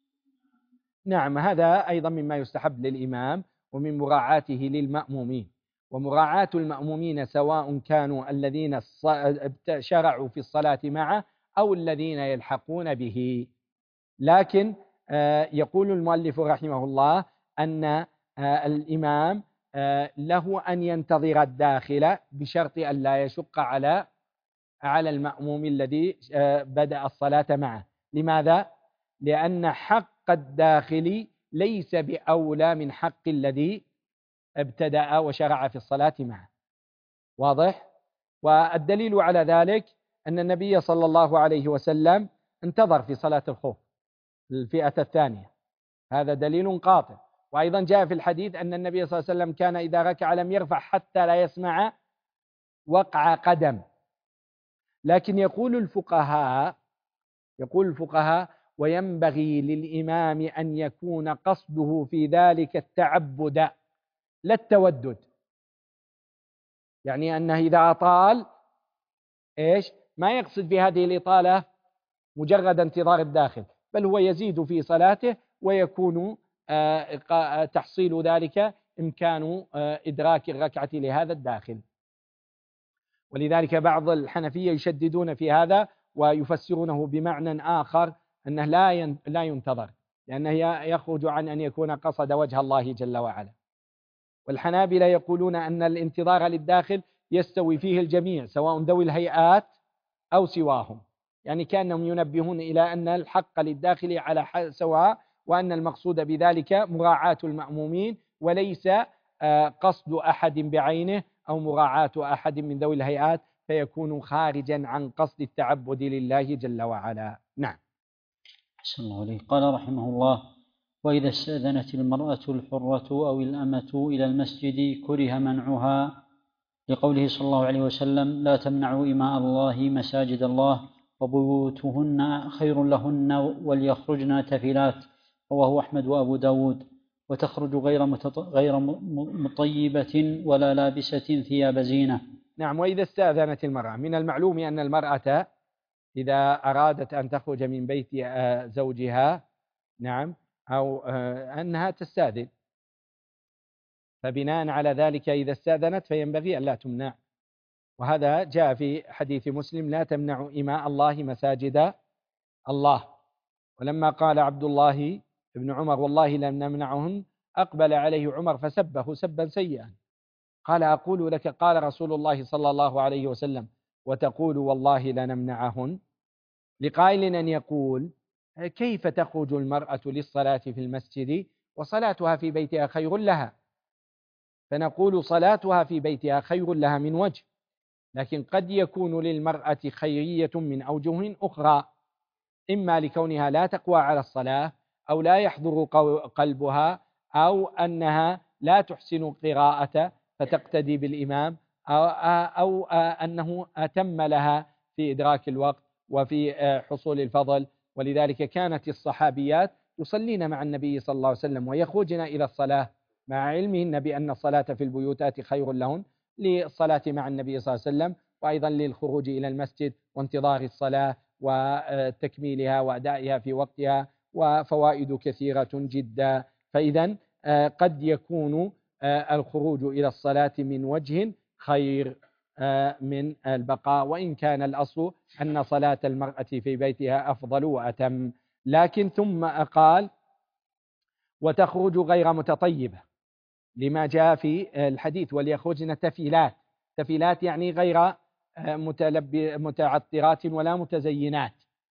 نعم، هذا أيضا مما يستحب للإمام ومن مراعاته للمأمومين، ومراعاة المأمومين سواء كانوا الذين شرعوا في الصلاة معه أو الذين يلحقون به. لكن يقول المؤلف رحمه الله أن الإمام له أن ينتظر الداخل بشرط أن لا يشق على على المأموم الذي بدأ الصلاة معه. لماذا؟ لأن حق الداخل ليس بأولى من حق الذي ابتدأ وشرع في الصلاة معه. واضح؟ والدليل على ذلك أن النبي صلى الله عليه وسلم انتظر في صلاة الخوف الفئة الثانية، هذا دليل قاطع. وأيضا جاء في الحديث أن النبي صلى الله عليه وسلم كان إذا ركع لم يرفع حتى لا يسمع وقع قدم. لكن يقول الفقهاء يقول الفقهاء وينبغي للإمام أن يكون قصده في ذلك التعبد لا التودد، يعني أنه إذا أطال إيش ما يقصد بهذه الإطالة مجرد انتظار الداخل، بل هو يزيد في صلاته ويكون تحصيل ذلك إمكان إدراك الركعة لهذا الداخل. ولذلك بعض الحنفية يشددون في هذا ويفسرونه بمعنى آخر أنه لا لا ينتظر، لأنه يخرج عن أن يكون قصد وجه الله جل وعلا. والحنابلة يقولون أن الانتظار للداخل يستوي فيه الجميع سواء ذوي الهيئات أو سواهم، يعني كأنهم ينبهون إلى أن الحق للداخل على سواء، وأن المقصود بذلك مراعاة المأمومين وليس قصد أحد بعينه أو مراعاة أحد من ذوي الهيئات، فيكون خارجا عن قصد التعبد لله جل وعلا. نعم. أحسن الله عليه. قال رحمه الله: وإذا استأذنت المرأة الحرة أو الأمة إلى المسجد كره منعها، لقوله صلى الله عليه وسلم: لا تمنعوا إماء الله مساجد الله، وبيوتهن خير لهن وليخرجن تفلات، رواه أحمد وأبو داود. وتخرج غير غير مطيبة ولا لابسة ثياب زينة. نعم. وإذا استأذنت المرأة، من المعلوم أن المرأة إذا أرادت أن تخرج من بيت زوجها نعم أو أنها تستأذن، فبناء على ذلك إذا استأذنت فينبغي أن لا تمنع. وهذا جاء في حديث مسلم: لا تمنعوا إماء الله مساجد الله. ولما قال عبد الله بن عمر: والله لم نمنعهن، أقبل عليه عمر فسبه سبا سيئا، قال: أقول لك قال رسول الله صلى الله عليه وسلم وتقول والله لنمنعهن؟ لقائل أن يقول: كيف تخرج المرأة للصلاة في المسجد وصلاتها في بيتها خير لها؟ فنقول: صلاتها في بيتها خير لها من وجه، لكن قد يكون للمرأة خيرية من أوجه أخرى، إما لكونها لا تقوى على الصلاة، أو لا يحضر قلبها، أو أنها لا تحسن قراءة فتقتدي بالإمام، أو, أو أنه أتم لها في إدراك الوقت وفي حصول الفضل. ولذلك كانت الصحابيات يصلين مع النبي صلى الله عليه وسلم ويخرجن إلى الصلاة مع علمهن بأن الصلاة في البيوتات خير لهن، للصلاة مع النبي صلى الله عليه وسلم، وأيضا للخروج إلى المسجد وانتظار الصلاة وتكميلها وأدائها في وقتها، وفوائد كثيرة جدا. فإذا قد يكون الخروج إلى الصلاة من وجه خير من البقاء، وإن كان الأصل أن صلاة المرأة في بيتها أفضل وأتم. لكن ثم قال: وتخرج غير متطيبة، لما جاء في الحديث: وليخرجن تفيلات. تفيلات يعني غير متعطرات ولا متزينات.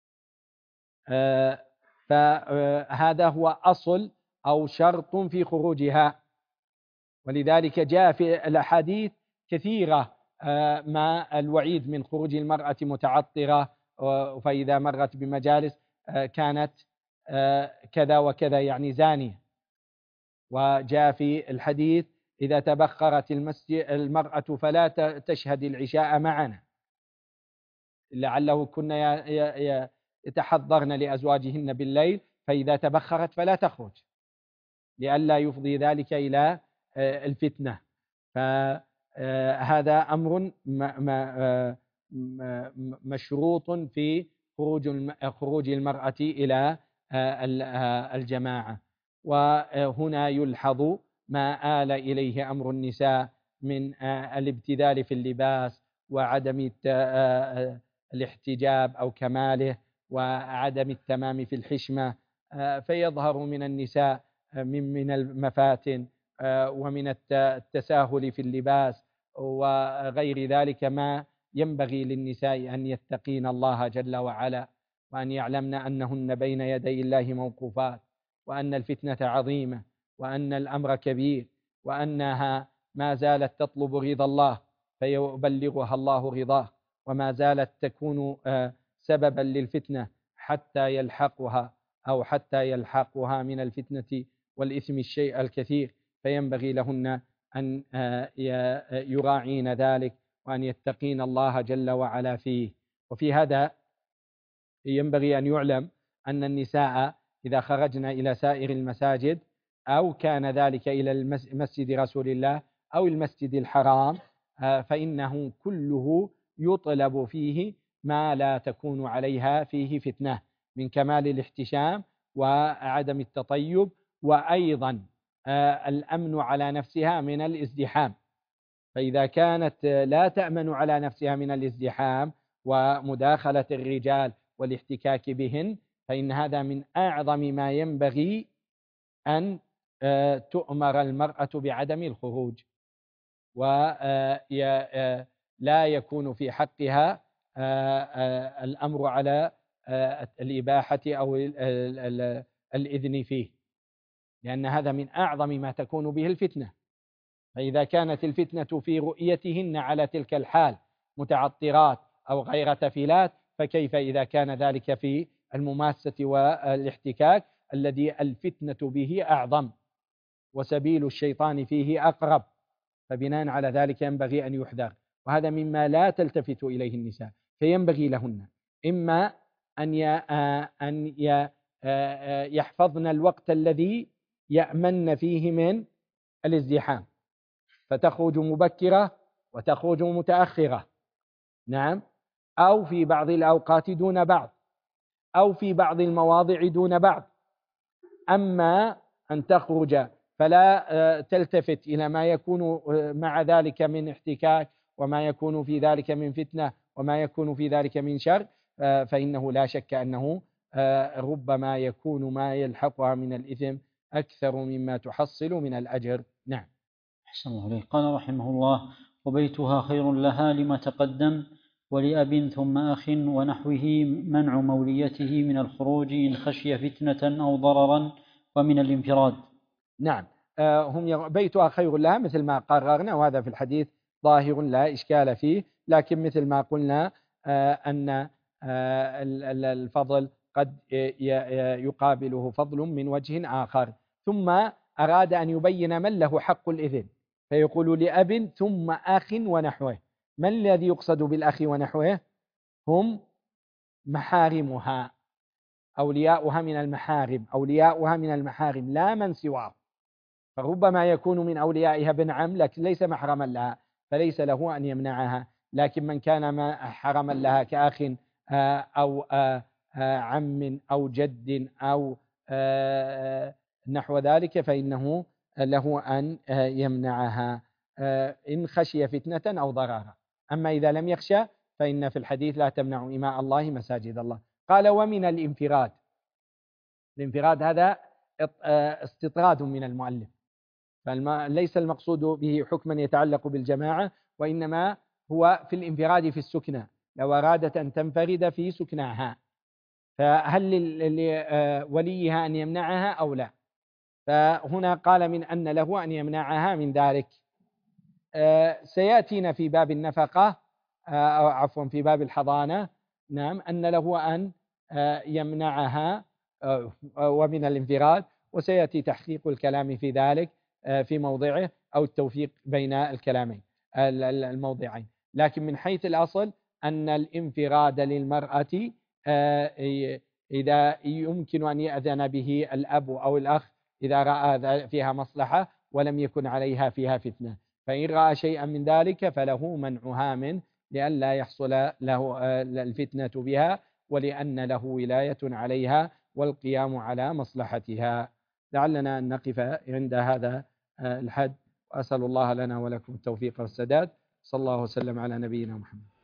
فهذا هو أصل أو شرط في خروجها. ولذلك جاء في الأحاديث كثيرة ما الوعيد من خروج المرأة متعطرة، فإذا مرت بمجالس كانت كذا وكذا، يعني زانية. وجاء في الحديث: إذا تبخرت المرأة فلا تشهد العشاء معنا، لعله كنا يتحضرن لأزواجهن بالليل، فإذا تبخرت فلا تخرج لئلا يفضي ذلك إلى الفتنة. فهذا أمر مشروط في خروج المرأة إلى الجماعة. وهنا يلحظ ما آل إليه أمر النساء من الابتذال في اللباس وعدم الاحتجاب أو كماله وعدم التمام في الحشمة، فيظهر من النساء من من المفاتن ومن التساهل في اللباس وغير ذلك ما ينبغي للنساء أن يتقين الله جل وعلا، وأن يعلمن أنهن بين يدي الله موقوفات، وأن الفتنة عظيمة، وأن الأمر كبير، وأنها ما زالت تطلب رضا الله فيبلغها الله رضاه، وما زالت تكون سببا للفتنة حتى يلحقها أو حتى يلحقها من الفتنة والإثم الشيء الكثير. فينبغي لهن أن يراعين ذلك وأن يتقين الله جل وعلا فيه. وفي هذا ينبغي أن يعلم أن النساء إذا خرجن إلى سائر المساجد، أو كان ذلك إلى مسجد رسول الله أو المسجد الحرام، فإنه كله يطلب فيه ما لا تكون عليها فيه فتنة من كمال الاحتشام وعدم التطيب، وأيضا الأمن على نفسها من الازدحام. فإذا كانت لا تأمن على نفسها من الازدحام ومداخلة الرجال والاحتكاك بهن، فإن هذا من أعظم ما ينبغي أن تؤمر المرأة بعدم الخروج، ولا يكون في حقها الأمر على الإباحة أو الإذن فيه، لأن هذا من أعظم ما تكون به الفتنة. فإذا كانت الفتنة في رؤيتهن على تلك الحال متعطرات أو غير تفيلات، فكيف إذا كان ذلك في المماسة والاحتكاك الذي الفتنة به أعظم وسبيل الشيطان فيه أقرب؟ فبناء على ذلك ينبغي أن يحذر، وهذا مما لا تلتفت إليه النساء. فينبغي لهن إما أن أن يحفظن الوقت الذي يأمن فيه من الازدحام، فتخرج مبكرة وتخرج متأخرة، نعم، أو في بعض الأوقات دون بعض، أو في بعض المواضع دون بعض. أما أن تخرج فلا تلتفت إلى ما يكون مع ذلك من احتكاك، وما يكون في ذلك من فتنة، وما يكون في ذلك من شر، فإنه لا شك أنه ربما يكون ما يلحقها من الإثم أكثر مما تحصل من الأجر. نعم. أحسن الله عليه. قال رحمه الله: وبيتها خير لها لما تقدم، ولأب ثم أخ ونحوه منع موليته من الخروج إن خشي فتنة أو ضررا، ومن الانفراد. نعم، هم بيتها خير لها مثل ما قررنا، وهذا في الحديث ظاهر لا إشكال فيه، لكن مثل ما قلنا أن الفضل قد يقابله فضل من وجه آخر. ثم أراد أن يبين من له حق الإذن، فيقول لأب ثم أخ ونحوه. من الذي يقصد بالأخ ونحوه؟ هم محارمها، أولياؤها من المحارم، أولياؤها من المحارم لا من سواه. فربما يكون من أوليائها ابن عم لكن ليس محرما لها، فليس له أن يمنعها. لكن من كان حرما لها كأخ أو عم أو جد أو نحو ذلك فإنه له أن يمنعها إن خشي فتنة أو ضرارا. أما إذا لم يخشى فإن في الحديث لا تمنعوا إماء الله مساجد الله. قال: ومن الانفراد. الانفراد هذا استطراد من المؤلف، فليس المقصود به حكما يتعلق بالجماعة، وإنما هو في الانفراد في السكنى. لو أرادت أن تنفرد في سكناها فهل لوليها أن يمنعها أو لا؟ فهنا قال من أن له أن يمنعها من ذلك. سيأتينا في باب النفقة أو عفوا في باب الحضانة، نعم، أن له أن يمنعها ومن الانفراد، وسيأتي تحقيق الكلام في ذلك في موضعه أو التوفيق بين الكلامين الموضعين. لكن من حيث الأصل أن الانفراد للمرأة إذا يمكن أن يأذن به الأب أو الأخ إذا رأى فيها مصلحة ولم يكن عليها فيها فتنة، فإن رأى شيئا من ذلك فله منعها منه لئلا يحصل له الفتنة بها، ولأن له ولاية عليها والقيام على مصلحتها. لعلنا أن نقف عند هذا الحد، وأسأل الله لنا ولكم التوفيق والسداد. صلى الله وسلم على نبينا محمد.